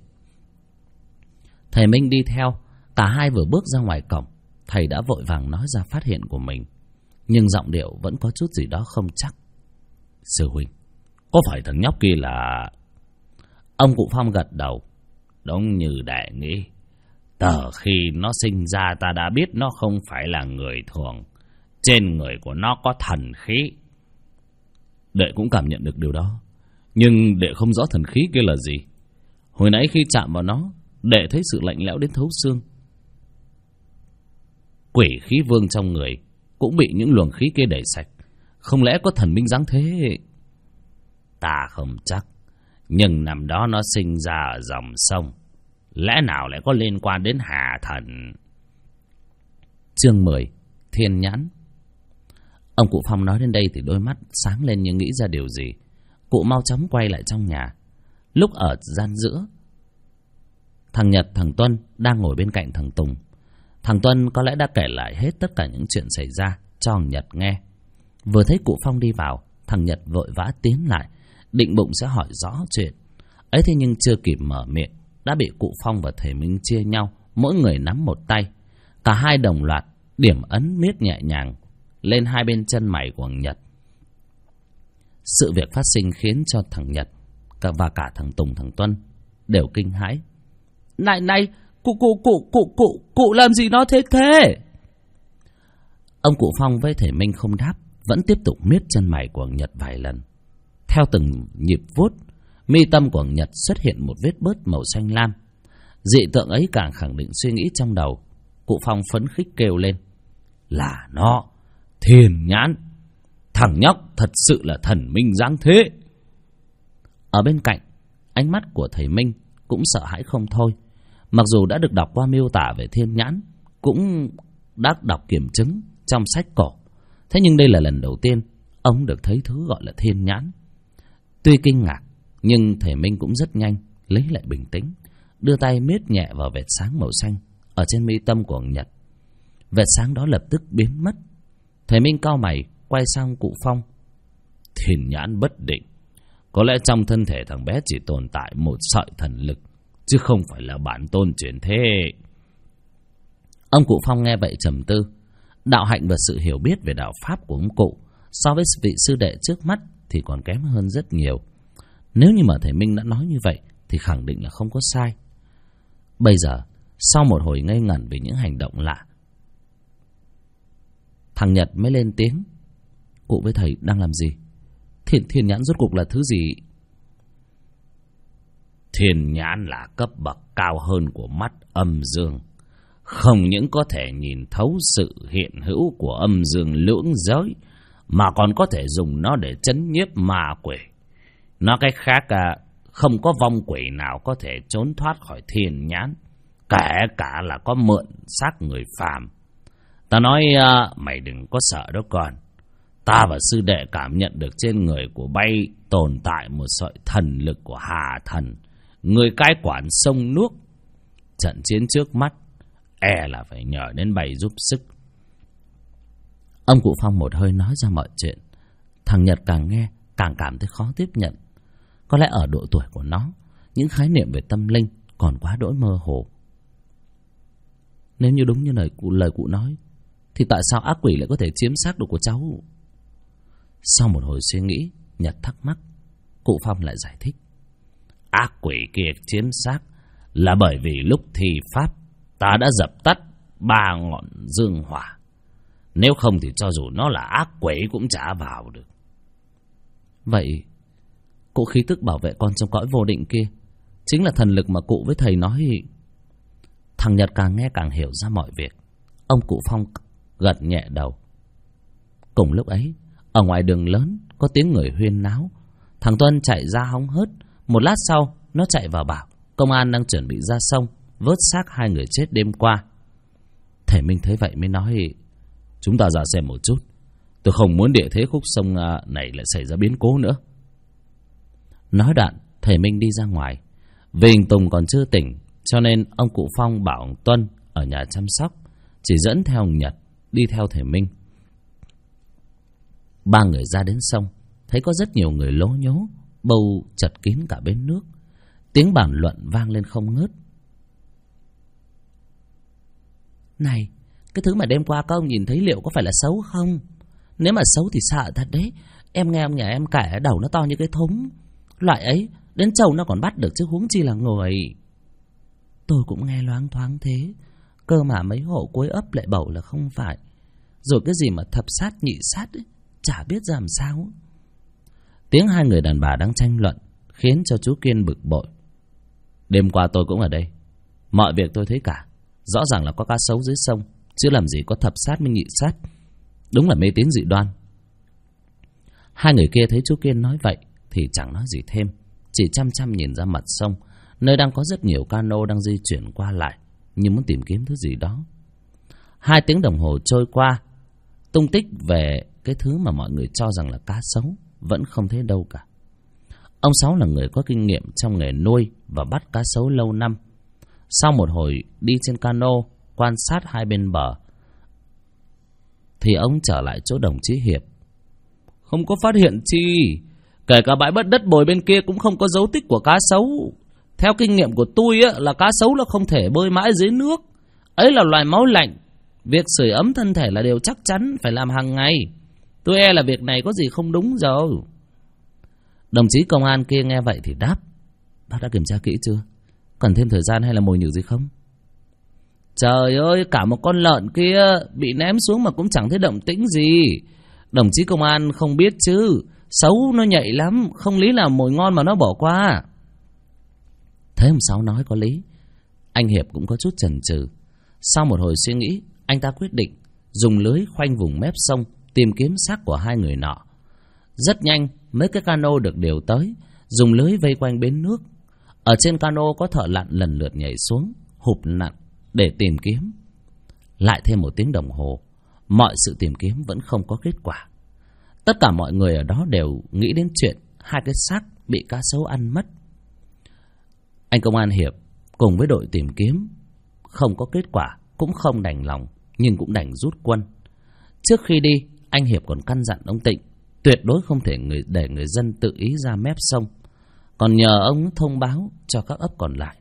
A: Thầy Minh đi theo. Cả hai vừa bước ra ngoài cổng, thầy đã vội vàng nói ra phát hiện của mình, nhưng giọng điệu vẫn có chút gì đó không chắc. Sư huynh, có phải thằng nhóc kia là... Ông cụ Phong gật đầu. Đúng như đệ nghĩ, từ khi nó sinh ra ta đã biết nó không phải là người thường. Trên người của nó có thần khí. Đệ cũng cảm nhận được điều đó, nhưng đệ không rõ thần khí kia là gì. Hồi nãy khi chạm vào nó, đệ thấy sự lạnh lẽo đến thấu xương. Quỷ khí vương trong người cũng bị những luồng khí kia đẩy sạch. Không lẽ có thần minh giáng thế? Ta không chắc, nhưng năm đó nó sinh ra ở dòng sông, lẽ nào lại có liên quan đến Hà Thần? Chương 10: Thiên Nhãn. Ông cụ Phong nói đến đây thì đôi mắt sáng lên như nghĩ ra điều gì. Cụ mau chóng quay lại trong nhà. Lúc ở gian giữa, thằng Nhật, thằng Tuân đang ngồi bên cạnh thằng Tùng. Thằng Tuân có lẽ đã kể lại hết tất cả những chuyện xảy ra cho thằng Nhật nghe. Vừa thấy cụ Phong đi vào, thằng Nhật vội vã tiến lại, định bụng sẽ hỏi rõ chuyện ấy, thế nhưng chưa kịp mở miệng đã bị cụ Phong và thầy Minh chia nhau, mỗi người nắm một tay. Cả hai đồng loạt điểm ấn miết nhẹ nhàng lên hai bên chân mày của thằng Nhật. Sự việc phát sinh khiến cho thằng Nhật và cả thằng Tùng, thằng Tuân đều kinh hãi. Này, cụ làm gì nó thế? Ông cụ Phong với thầy Minh không đáp, vẫn tiếp tục miết chân mày của thằng Nhật vài lần. Theo từng nhịp vuốt, mi tâm của thằng Nhật xuất hiện một vết bớt màu xanh lam. Dị tượng ấy càng khẳng định suy nghĩ trong đầu. Cụ Phong phấn khích kêu lên: Là nó, Thiên Nhãn. Thằng nhóc thật sự là thần minh giáng thế. Ở bên cạnh, ánh mắt của thầy Minh cũng sợ hãi không thôi. Mặc dù đã được đọc qua miêu tả về Thiên Nhãn, cũng đã đọc kiểm chứng trong sách cổ, thế nhưng đây là lần đầu tiên ông được thấy thứ gọi là Thiên Nhãn. Tuy kinh ngạc, nhưng thầy Minh cũng rất nhanh lấy lại bình tĩnh, đưa tay miết nhẹ vào vệt sáng màu xanh ở trên mi tâm của thằng Nhật. Vệt sáng đó lập tức biến mất. Thầy Minh cau mày quay sang cụ Phong: Thiên Nhãn bất định, có lẽ trong thân thể thằng bé chỉ tồn tại một sợi thần lực, chứ không phải là bản tôn chuyển thế. Ông cụ Phong nghe vậy trầm tư. Đạo hạnh và sự hiểu biết về đạo pháp của ông cụ so với vị sư đệ trước mắt thì còn kém hơn rất nhiều. Nếu như mà thầy Minh đã nói như vậy thì khẳng định là không có sai. Bây giờ, sau một hồi ngây ngẩn vì những hành động lạ, thằng Nhật mới lên tiếng: Cụ với thầy đang làm gì? Thiên Nhãn rốt cuộc là thứ gì? Thiên Nhãn là cấp bậc cao hơn của mắt âm dương,
B: không những có thể nhìn thấu sự hiện hữu của âm dương lưỡng giới, mà còn có thể dùng nó để trấn nhiếp ma quỷ. Nói cách khác, không có vong quỷ nào có thể trốn thoát khỏi thiên nhãn, kể cả là có mượn xác người phàm. Ta nói mày đừng có sợ đó con. Ta và sư đệ cảm nhận được trên người của bay tồn tại một sợi thần lực của Hà Thần, người cai quản sông nước. Trận chiến trước mắt là phải nhờ đến bay giúp sức.
A: Ông cụ Phong một hơi nói ra mọi chuyện. Thằng Nhật càng nghe càng cảm thấy khó tiếp nhận. Có lẽ ở độ tuổi của nó, những khái niệm về tâm linh còn quá đỗi mơ hồ. Nếu như đúng như lời cụ nói, thì tại sao ác quỷ lại có thể chiếm xác được của cháu? Sau một hồi suy nghĩ, Nhật thắc mắc. Cụ Phong lại giải thích.
B: Ác quỷ kia chiếm xác là bởi vì lúc thi pháp ta đã dập tắt 3 ngọn dương hỏa. Nếu không thì cho dù nó là ác quỷ cũng chả vào được.
A: Vậy cụ khí tức bảo vệ con trong cõi vô định kia chính là thần lực mà cụ với thầy nói. Thằng Nhật càng nghe càng hiểu ra mọi việc. Ông cụ Phong gật nhẹ đầu. Cùng lúc ấy, ở ngoài đường lớn có tiếng người huyên náo. Thằng Tuân chạy ra hóng hớt. Một lát sau nó chạy vào bảo công an đang chuẩn bị ra sông vớt xác 2 người chết đêm qua. Thầy Minh thấy vậy mới nói,
B: chúng ta ra xem một chút. Tôi không muốn địa thế khúc sông này lại xảy ra biến cố nữa.
A: Nói đoạn, thầy Minh đi ra ngoài. Vì Tùng còn chưa tỉnh, cho nên ông cụ Phong bảo ông Tuân ở nhà chăm sóc, chỉ dẫn theo ông Nhật đi theo thầy Minh. 3 người ra đến sông, thấy có rất nhiều người lố nhố, bầu chật kín cả bến nước. Tiếng bàn luận vang lên không ngớt. Này, cái thứ mà đêm qua các ông nhìn thấy liệu có phải là xấu không? Nếu mà xấu thì sợ thật đấy. Em nghe ông nhà em kể đầu nó to như cái thúng. Loại ấy, đến trâu nó còn bắt được chứ huống chi là người. Tôi cũng nghe loáng thoáng thế. Cơ mà mấy hộ cuối ấp lại bảo là không phải. Rồi cái gì mà thập sát nhị sát ấy, chả biết làm sao. Tiếng 2 người đàn bà đang tranh luận khiến cho chú Kiên bực bội. Đêm qua tôi cũng ở đây, mọi việc tôi thấy cả. Rõ ràng là có cá sấu dưới sông, chứ làm gì có thập sát với nhị sát. Đúng là mê tín dị đoan. 2 người kia thấy chú Kiên nói vậy thì chẳng nói gì thêm, chỉ chăm chăm nhìn ra mặt sông, nơi đang có rất nhiều cano đang di chuyển qua lại, như muốn tìm kiếm thứ gì đó. 2 tiếng đồng hồ trôi qua, tung tích về cái thứ mà mọi người cho rằng là cá sấu vẫn không thấy đâu cả. Ông Sáu là người có kinh nghiệm trong nghề nuôi và bắt cá sấu lâu năm. Sau một hồi đi trên cano quan sát 2 bên bờ, thì ông trở lại chỗ đồng chí Hiệp.
B: Không có phát hiện chi, kể cả bãi đất bồi bên kia cũng không có dấu tích của cá sấu. Theo kinh nghiệm của tôi là cá sấu nó không thể bơi mãi dưới nước. Ấy là loài máu lạnh, việc sưởi ấm thân thể là điều chắc chắn phải làm hàng ngày. Tôi là việc này có gì không đúng rồi.
A: Đồng chí công an kia nghe vậy thì đáp. Bác đã kiểm tra kỹ chưa? Cần thêm thời gian hay là mồi nhử gì không?
B: Trời ơi, cả một con lợn kia bị ném xuống mà cũng chẳng thấy động tĩnh gì. Đồng chí công an không biết chứ, sấu nó nhạy lắm, không lý nào mồi ngon mà nó bỏ qua.
A: Thế ông Sáu nói có lý. Anh Hiệp cũng có chút chần chừ. Sau một hồi suy nghĩ, anh ta quyết định dùng lưới khoanh vùng mép sông tìm kiếm xác của 2 người nọ. Rất nhanh, mấy cái cano được điều tới, dùng lưới vây quanh bến nước. Ở trên cano có thợ lặn lần lượt nhảy xuống, hụp lặn để tìm kiếm. Lại thêm 1 tiếng đồng hồ, mọi sự tìm kiếm vẫn không có kết quả. Tất cả mọi người ở đó đều nghĩ đến chuyện 2 cái xác bị cá sấu ăn mất. Anh công an Hiệp cùng với đội tìm kiếm không có kết quả, cũng không đành lòng, nhưng cũng đành rút quân. Trước khi đi, anh Hiệp còn căn dặn ông Tịnh tuyệt đối không thể để người dân tự ý ra mép sông, còn nhờ ông thông báo cho các ấp còn lại.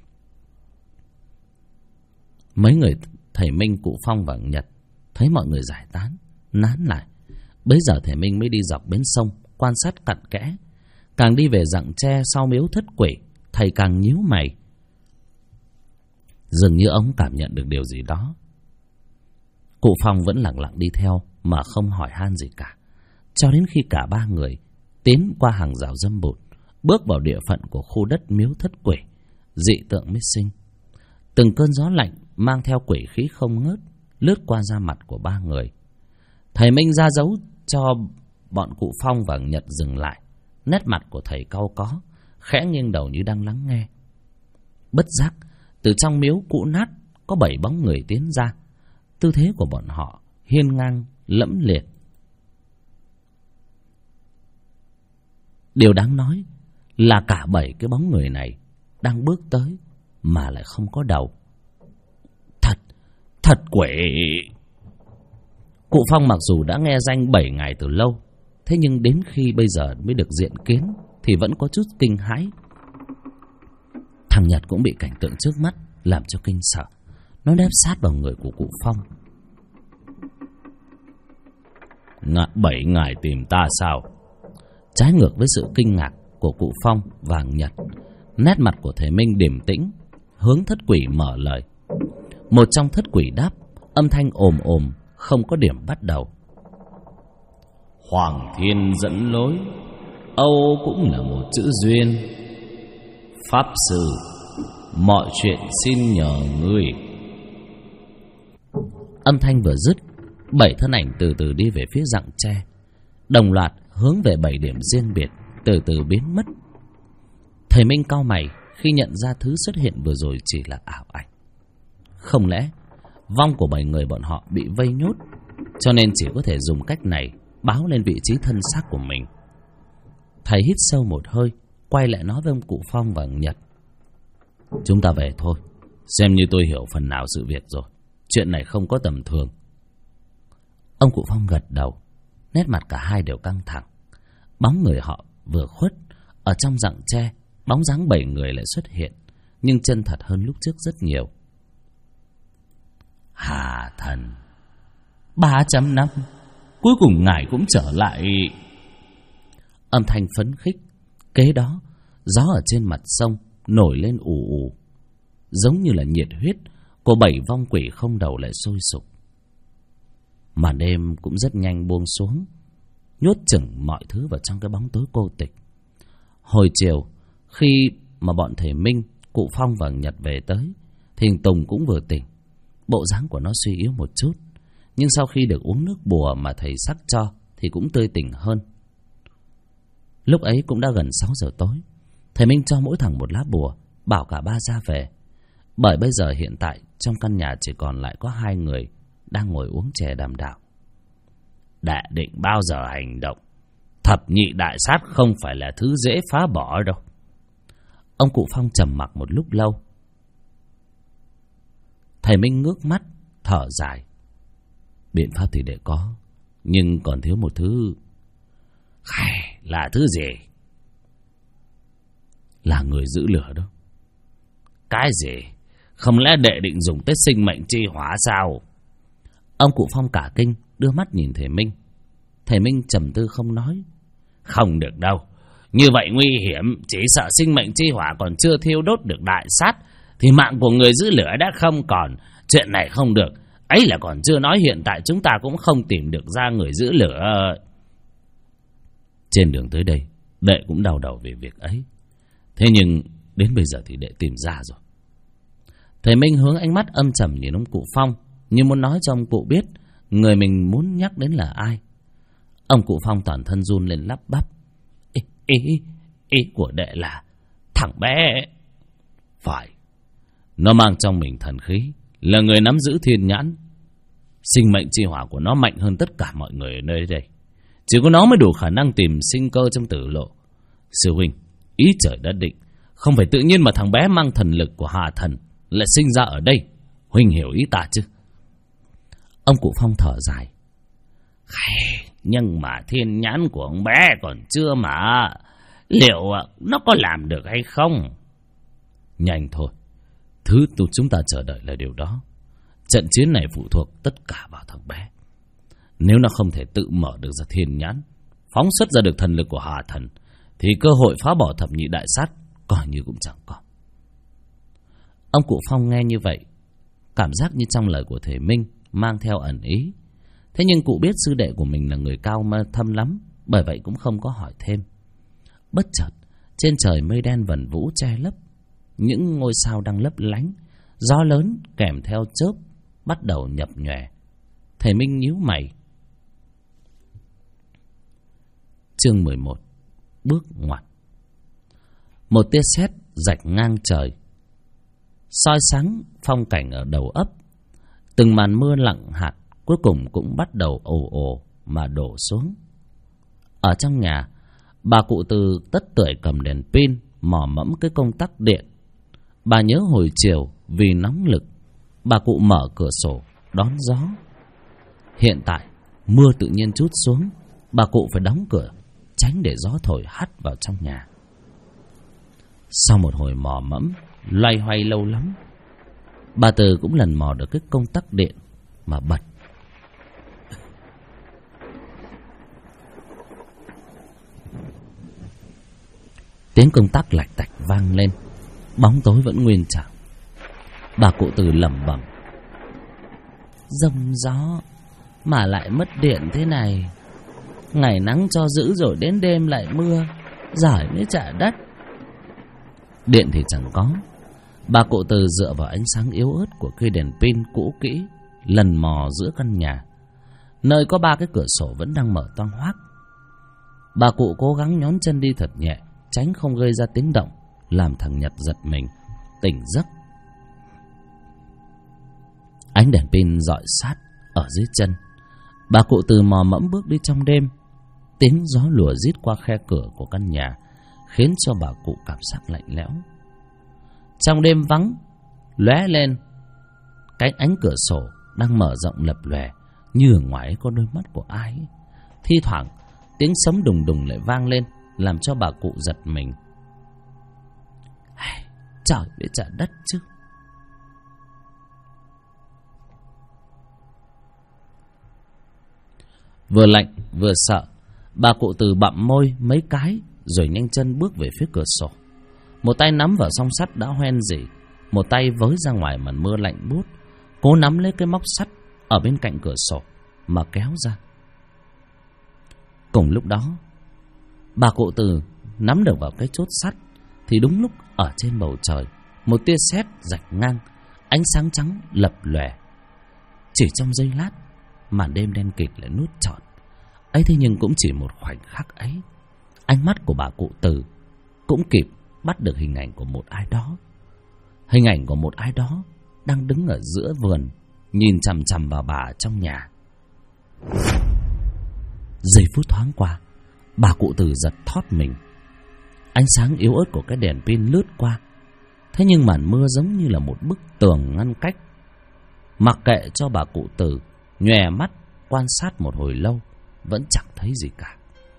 A: Mấy người thầy Minh, cụ Phong và Nhật thấy mọi người giải tán, nán lại. Bấy giờ thầy Minh mới đi dọc bến sông quan sát cặn kẽ. Càng đi về rặng tre sau miếu thất quỷ, thầy càng nhíu mày. Dường như ông cảm nhận được điều gì đó. Cụ Phong vẫn lặng lặng đi theo mà không hỏi han gì cả, cho đến khi cả 3 người tiến qua hàng rào dâm bụt, bước vào địa phận của khu đất miếu thất quỷ, dị tượng mới sinh. Từng cơn gió lạnh mang theo quỷ khí không ngớt lướt qua da mặt của ba người. Thầy Minh ra dấu cho bọn cụ Phong và Nhật dừng lại. Nét mặt của thầy cau có, khẽ nghiêng đầu như đang lắng nghe. Bất giác, từ trong miếu cũ nát có 7 bóng người tiến ra. Tư thế của bọn họ hiên ngang lẫm liệt. Điều đáng nói là cả 7 cái bóng người này đang bước tới mà lại không có đầu. Thật quỷ! Cụ Phong mặc dù đã nghe danh 7 ngày từ lâu, thế nhưng đến khi bây giờ mới được diện kiến thì vẫn có chút kinh hãi. Thằng Nhật cũng bị cảnh tượng trước mắt làm cho kinh sợ. Nó nép sát vào người của cụ Phong.
B: 7 ngày tìm ta sao?
A: Trái ngược với sự kinh ngạc của cụ Phong và Nhật, nét mặt của thầy Minh điềm tĩnh, hướng thất quỷ mở lời. Một trong thất quỷ đáp, âm thanh ồm ồm, không có điểm bắt đầu.
B: Hoàng thiên dẫn lối, Âu cũng là một chữ duyên. Pháp sư, mọi chuyện xin nhờ ngươi.
A: Âm thanh vừa dứt, 7 thân ảnh từ từ đi về phía rặng tre, đồng loạt hướng về 7 điểm riêng biệt, từ từ biến mất. Thầy Minh cau mày khi nhận ra thứ xuất hiện vừa rồi chỉ là ảo ảnh. Không lẽ vong của 7 người bọn họ bị vây nhốt, cho nên chỉ có thể dùng cách này báo lên vị trí thân xác của mình. Thầy hít sâu một hơi, quay lại nói với ông cụ Phong và Nhật. Chúng ta về thôi, xem như tôi hiểu phần nào sự việc rồi. Chuyện này không có tầm thường. Ông cụ Phong gật đầu, nét mặt cả hai đều căng thẳng. Bóng người họ vừa khuất, ở trong rặng tre, bóng dáng 7 người lại xuất hiện, nhưng chân thật hơn lúc trước rất nhiều. Hà thần, 300 năm, cuối cùng ngài cũng trở lại. Âm thanh phấn khích. Kế đó, gió ở trên mặt sông nổi lên ù ù, giống như là nhiệt huyết của 7 vong quỷ không đầu lại sôi sục. Màn đêm cũng rất nhanh buông xuống, nhốt chừng mọi thứ vào trong cái bóng tối cô tịch. Hồi chiều, khi mà bọn thầy Minh, cụ Phong và Nhật về tới, thì Tùng cũng vừa tỉnh. Bộ dáng của nó suy yếu một chút, nhưng sau khi được uống nước bùa mà thầy sắc cho thì cũng tươi tỉnh hơn. Lúc ấy cũng đã gần 6 giờ tối. Thầy Minh cho mỗi thằng một lá bùa, bảo cả ba ra về. Bởi bây giờ hiện tại trong căn nhà chỉ còn lại có 2 người đang ngồi uống chè đàm đạo.
B: Đệ định bao giờ hành động? Thập nhị đại sát không phải là thứ dễ phá bỏ đâu.
A: Ông cụ Phong trầm mặc một lúc lâu. Thầy Minh ngước mắt, thở dài. Biện pháp thì để có, nhưng còn thiếu một thứ.
B: Là thứ gì?
A: Là người giữ lửa đó.
B: Cái gì? Không lẽ đệ định dùng tới sinh mệnh chi hỏa sao?
A: Ông cụ Phong cả kinh, đưa mắt nhìn thầy Minh. Thầy Minh trầm tư không nói.
B: Không được đâu, như vậy nguy hiểm. Chỉ sợ sinh mệnh chi hỏa còn chưa thiêu đốt được đại sát thì mạng của người giữ lửa đã không còn. Chuyện này không được. Ấy là còn chưa nói hiện tại chúng ta cũng không tìm được ra người giữ lửa.
A: Trên đường tới đây, đệ cũng đau đầu về việc ấy. Thế nhưng đến bây giờ thì đệ tìm ra rồi. Thầy Minh hướng ánh mắt âm trầm nhìn ông cụ Phong, như muốn nói cho ông cụ biết người mình muốn nhắc đến là ai. Ông cụ Phong toàn thân run lên lắp bắp. Ý của đệ là thằng bé.
B: Phải, nó mang trong mình thần khí, là người nắm giữ thiên nhãn. Sinh mệnh chi hỏa của nó mạnh hơn tất cả mọi người ở nơi đây. Chỉ có nó mới đủ khả năng tìm sinh cơ trong tử lộ. Sư huynh, ý trời đã định, không phải tự nhiên mà thằng bé mang thần lực của Hà thần lại sinh ra ở đây. Huynh hiểu ý ta chứ?
A: Ông cụ Phong thở dài.
B: Nhưng mà thiên nhãn của ông bé còn chưa mà. Liệu nó có làm được hay không?
A: Nhanh thôi, thứ chúng ta chờ đợi là điều đó. Trận chiến này phụ thuộc tất cả vào thằng bé. Nếu nó không thể tự mở được ra thiên nhãn, phóng xuất ra được thần lực của Hà thần, thì cơ hội phá bỏ thập nhị đại sát coi như cũng chẳng có. Ông cụ Phong nghe như vậy, cảm giác như trong lời của thầy Minh mang theo ẩn ý. Thế nhưng cụ biết sư đệ của mình là người cao thâm lắm, bởi vậy cũng không có hỏi thêm. Bất chợt, trên trời mây đen vần vũ che lấp, những ngôi sao đang lấp lánh, Gió lớn kèm theo chớp bắt đầu nhập nhòe. Thầy Minh nhíu mày. Chương 11. Bước ngoặt. Một tia sét rạch ngang trời, soi sáng phong cảnh ở đầu ấp. Từng màn mưa lặng hạt cuối cùng cũng bắt đầu ồ ồ mà đổ xuống. Ở trong nhà, bà cụ Từ tất tưởi cầm đèn pin mò mẫm cái công tắc điện. Bà nhớ hồi chiều vì nóng lực, bà cụ mở cửa sổ đón gió. Hiện tại mưa tự nhiên trút xuống, bà cụ phải đóng cửa tránh để gió thổi hắt vào trong nhà. Sau một hồi mò mẫm loay hoay lâu lắm, bà Từ cũng lần mò được cái công tắc điện mà bật. Tiếng công tắc lạch tạch vang lên, bóng tối vẫn nguyên trạng. Bà cụ Từ lẩm bẩm: giông gió mà lại mất điện thế này, ngày nắng cho dữ rồi đến đêm lại mưa, giỏi mới trả đất. Điện thì chẳng có. Bà cụ Từ dựa vào ánh sáng yếu ớt của cây đèn pin cũ kỹ lần mò giữa căn nhà, nơi có 3 cái cửa sổ vẫn đang mở toang hoác. Bà cụ cố gắng nhón chân đi thật nhẹ, tránh không gây ra tiếng động làm thằng Nhật giật mình tỉnh giấc. Ánh đèn pin rọi sát ở dưới chân. Bà cụ Từ mò mẫm bước đi trong đêm. Tiếng gió lùa rít qua khe cửa của căn nhà khiến cho bà cụ cảm giác lạnh lẽo. Trong đêm vắng, lóe lên cái ánh cửa sổ đang mở rộng lập lòe, như ở ngoài có đôi mắt của ai. Thi thoảng tiếng sấm đùng đùng lại vang lên, làm cho bà cụ giật mình. Trời biết trả đất chứ. Vừa lạnh vừa sợ, bà cụ Từ bặm môi mấy cái rồi nhanh chân bước về phía cửa sổ. Một tay nắm vào song sắt đã hoen rỉ, một tay với ra ngoài màn mưa lạnh buốt, cố nắm lấy cái móc sắt ở bên cạnh cửa sổ mà kéo ra. Cùng lúc đó, bà cụ Từ nắm được vào cái chốt sắt thì đúng lúc ở trên bầu trời một tia sét rạch ngang, ánh sáng trắng lập lòe. Chỉ trong giây lát, màn đêm đen kịt lại nuốt trọn. Ấy thế nhưng cũng chỉ một khoảnh khắc ấy, ánh mắt của bà cụ Từ cũng kịp bắt được hình ảnh của một ai đó. Hình ảnh của một ai đó đang đứng ở giữa vườn, nhìn chằm chằm vào bà trong nhà. Giây phút thoáng qua, bà cụ Từ giật thót mình. Ánh sáng yếu ớt của cái đèn pin lướt qua, thế nhưng màn mưa giống như là một bức tường ngăn cách. Mặc kệ cho bà cụ Từ nhòe mắt quan sát một hồi lâu, vẫn chẳng thấy gì cả.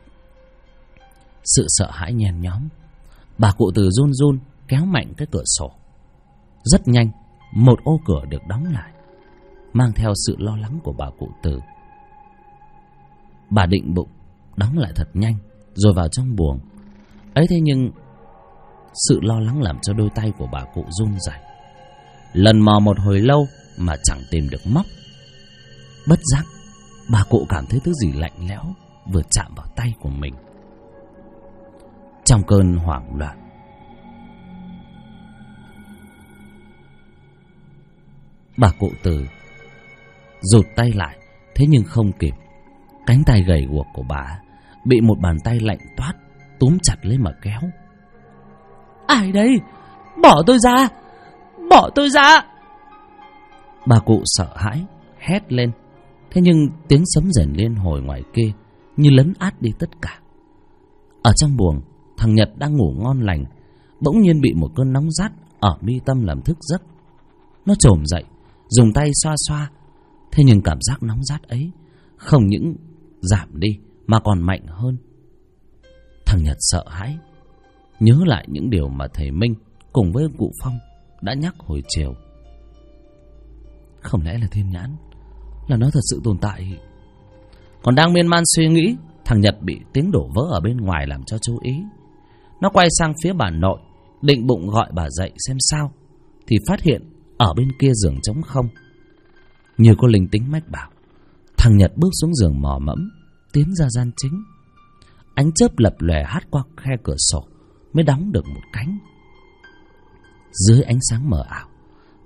A: Sự sợ hãi nhen nhóm, bà cụ Từ run run kéo mạnh cái cửa sổ. Rất nhanh, một ô cửa được đóng lại, mang theo sự lo lắng của bà cụ Từ. Bà định bụng đóng lại thật nhanh rồi vào trong buồng. Ấy thế nhưng sự lo lắng làm cho đôi tay của bà cụ run rẩy. Lần mò một hồi lâu mà chẳng tìm được móc. Bất giác, bà cụ cảm thấy thứ gì lạnh lẽo vừa chạm vào tay của mình. Trong cơn hoảng loạn, bà cụ Từ rụt tay lại, thế nhưng không kịp. Cánh tay gầy guộc của bà bị một bàn tay lạnh toát túm chặt lấy mà kéo. Ai đây? Bỏ tôi ra! Bỏ tôi ra! Bà cụ sợ hãi hét lên. Thế nhưng tiếng sấm rền liên hồi ngoài kia như lấn át đi tất cả. Ở trong buồng, thằng Nhật đang ngủ ngon lành bỗng nhiên bị một cơn nóng rát ở mi tâm làm thức giấc. Nó chồm dậy, dùng tay xoa xoa. Thế nhưng cảm giác nóng rát ấy không những giảm đi mà còn mạnh hơn. Thằng Nhật sợ hãi, nhớ lại những điều mà thầy Minh cùng với cụ Phong đã nhắc hồi chiều. Không lẽ là thiên nhãn, là nó thật sự tồn tại? Còn đang miên man suy nghĩ, thằng Nhật bị tiếng đổ vỡ ở bên ngoài làm cho chú ý. Nó quay sang phía bà nội, định bụng gọi bà dậy xem sao, thì phát hiện ở bên kia giường trống không. Như có linh tính mách bảo, thằng Nhật bước xuống giường mò mẫm tiến ra gian chính. Ánh chớp lập lòe hắt qua khe cửa sổ mới đóng được một cánh. Dưới ánh sáng mờ ảo,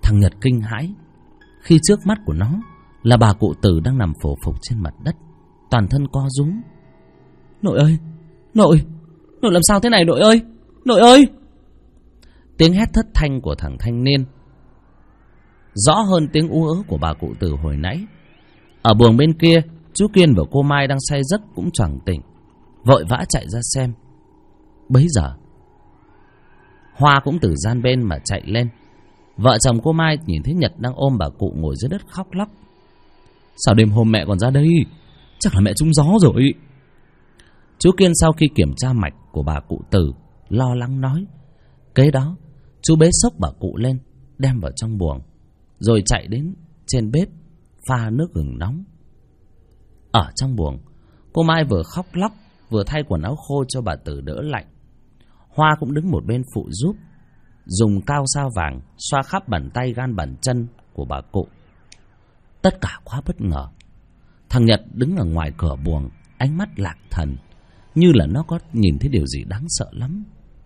A: Thằng Nhật kinh hãi khi trước mắt của nó là bà cụ Tử đang nằm phổ phục trên mặt đất, toàn thân co rúm. Nội ơi, nội làm sao thế này nội ơi, nội ơi! Tiếng hét thất thanh của thằng thanh niên rõ hơn tiếng ú ớ của bà cụ Tử hồi nãy. Ở buồng bên kia, chú Kiên và cô Mai đang say giấc cũng choàng tỉnh, vội vã chạy ra xem. Bấy giờ Hoa cũng từ gian bên mà chạy lên. Vợ chồng cô Mai nhìn thấy Nhật đang ôm bà cụ ngồi dưới đất khóc lóc. Sao đêm hôm mẹ còn ra đây? Chắc là mẹ trúng gió rồi. Chú Kiên sau khi kiểm tra mạch của bà cụ Tử, lo lắng nói. Kế đó chú bế xốc bà cụ lên, đem vào trong buồng, rồi chạy đến trên bếp pha nước gừng nóng. Ở trong buồng, cô Mai vừa khóc lóc vừa thay quần áo khô cho bà Tử đỡ lạnh. Hoa cũng đứng một bên phụ giúp, dùng cao sao vàng xoa khắp bàn tay gan bàn chân của bà cụ. Tất cả quá bất ngờ. Thằng Nhật đứng ở ngoài cửa buồng, ánh mắt lạc thần, như là nó có nhìn thấy điều gì đáng sợ lắm.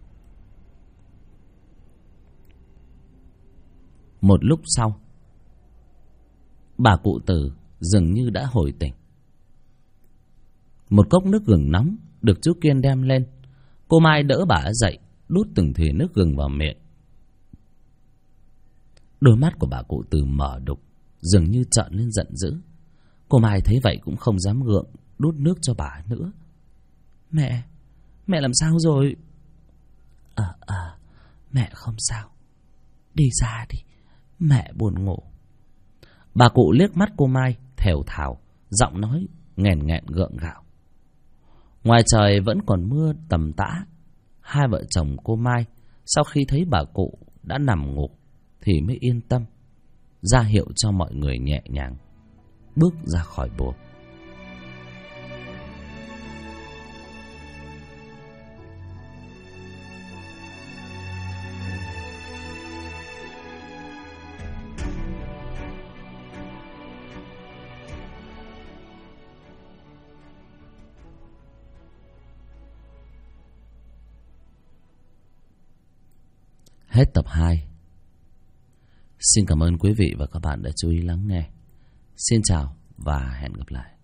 A: Một lúc sau, bà cụ Tử dường như đã hồi tỉnh. Một cốc nước gừng nóng được chú Kiên đem lên. Cô Mai đỡ bà dậy, đút từng thìa nước gừng vào miệng. Đôi mắt của bà cụ Tử mở đục, dường như trợn lên giận dữ. Cô Mai thấy vậy cũng không dám gượng đút nước cho bà nữa. Mẹ làm sao rồi? Mẹ không sao. Đi ra đi, mẹ buồn ngủ. Bà cụ liếc mắt cô Mai, thều thào, giọng nói nghẹn nghẹn gượng gạo. Ngoài trời vẫn còn mưa tầm tã. Hai vợ chồng cô Mai sau khi thấy bà cụ đã nằm ngủ thì mới yên tâm, ra hiệu cho mọi người nhẹ nhàng bước ra khỏi buồng. Hết tập 2. Xin cảm ơn quý vị và các bạn đã chú ý lắng nghe. Xin chào và hẹn gặp lại.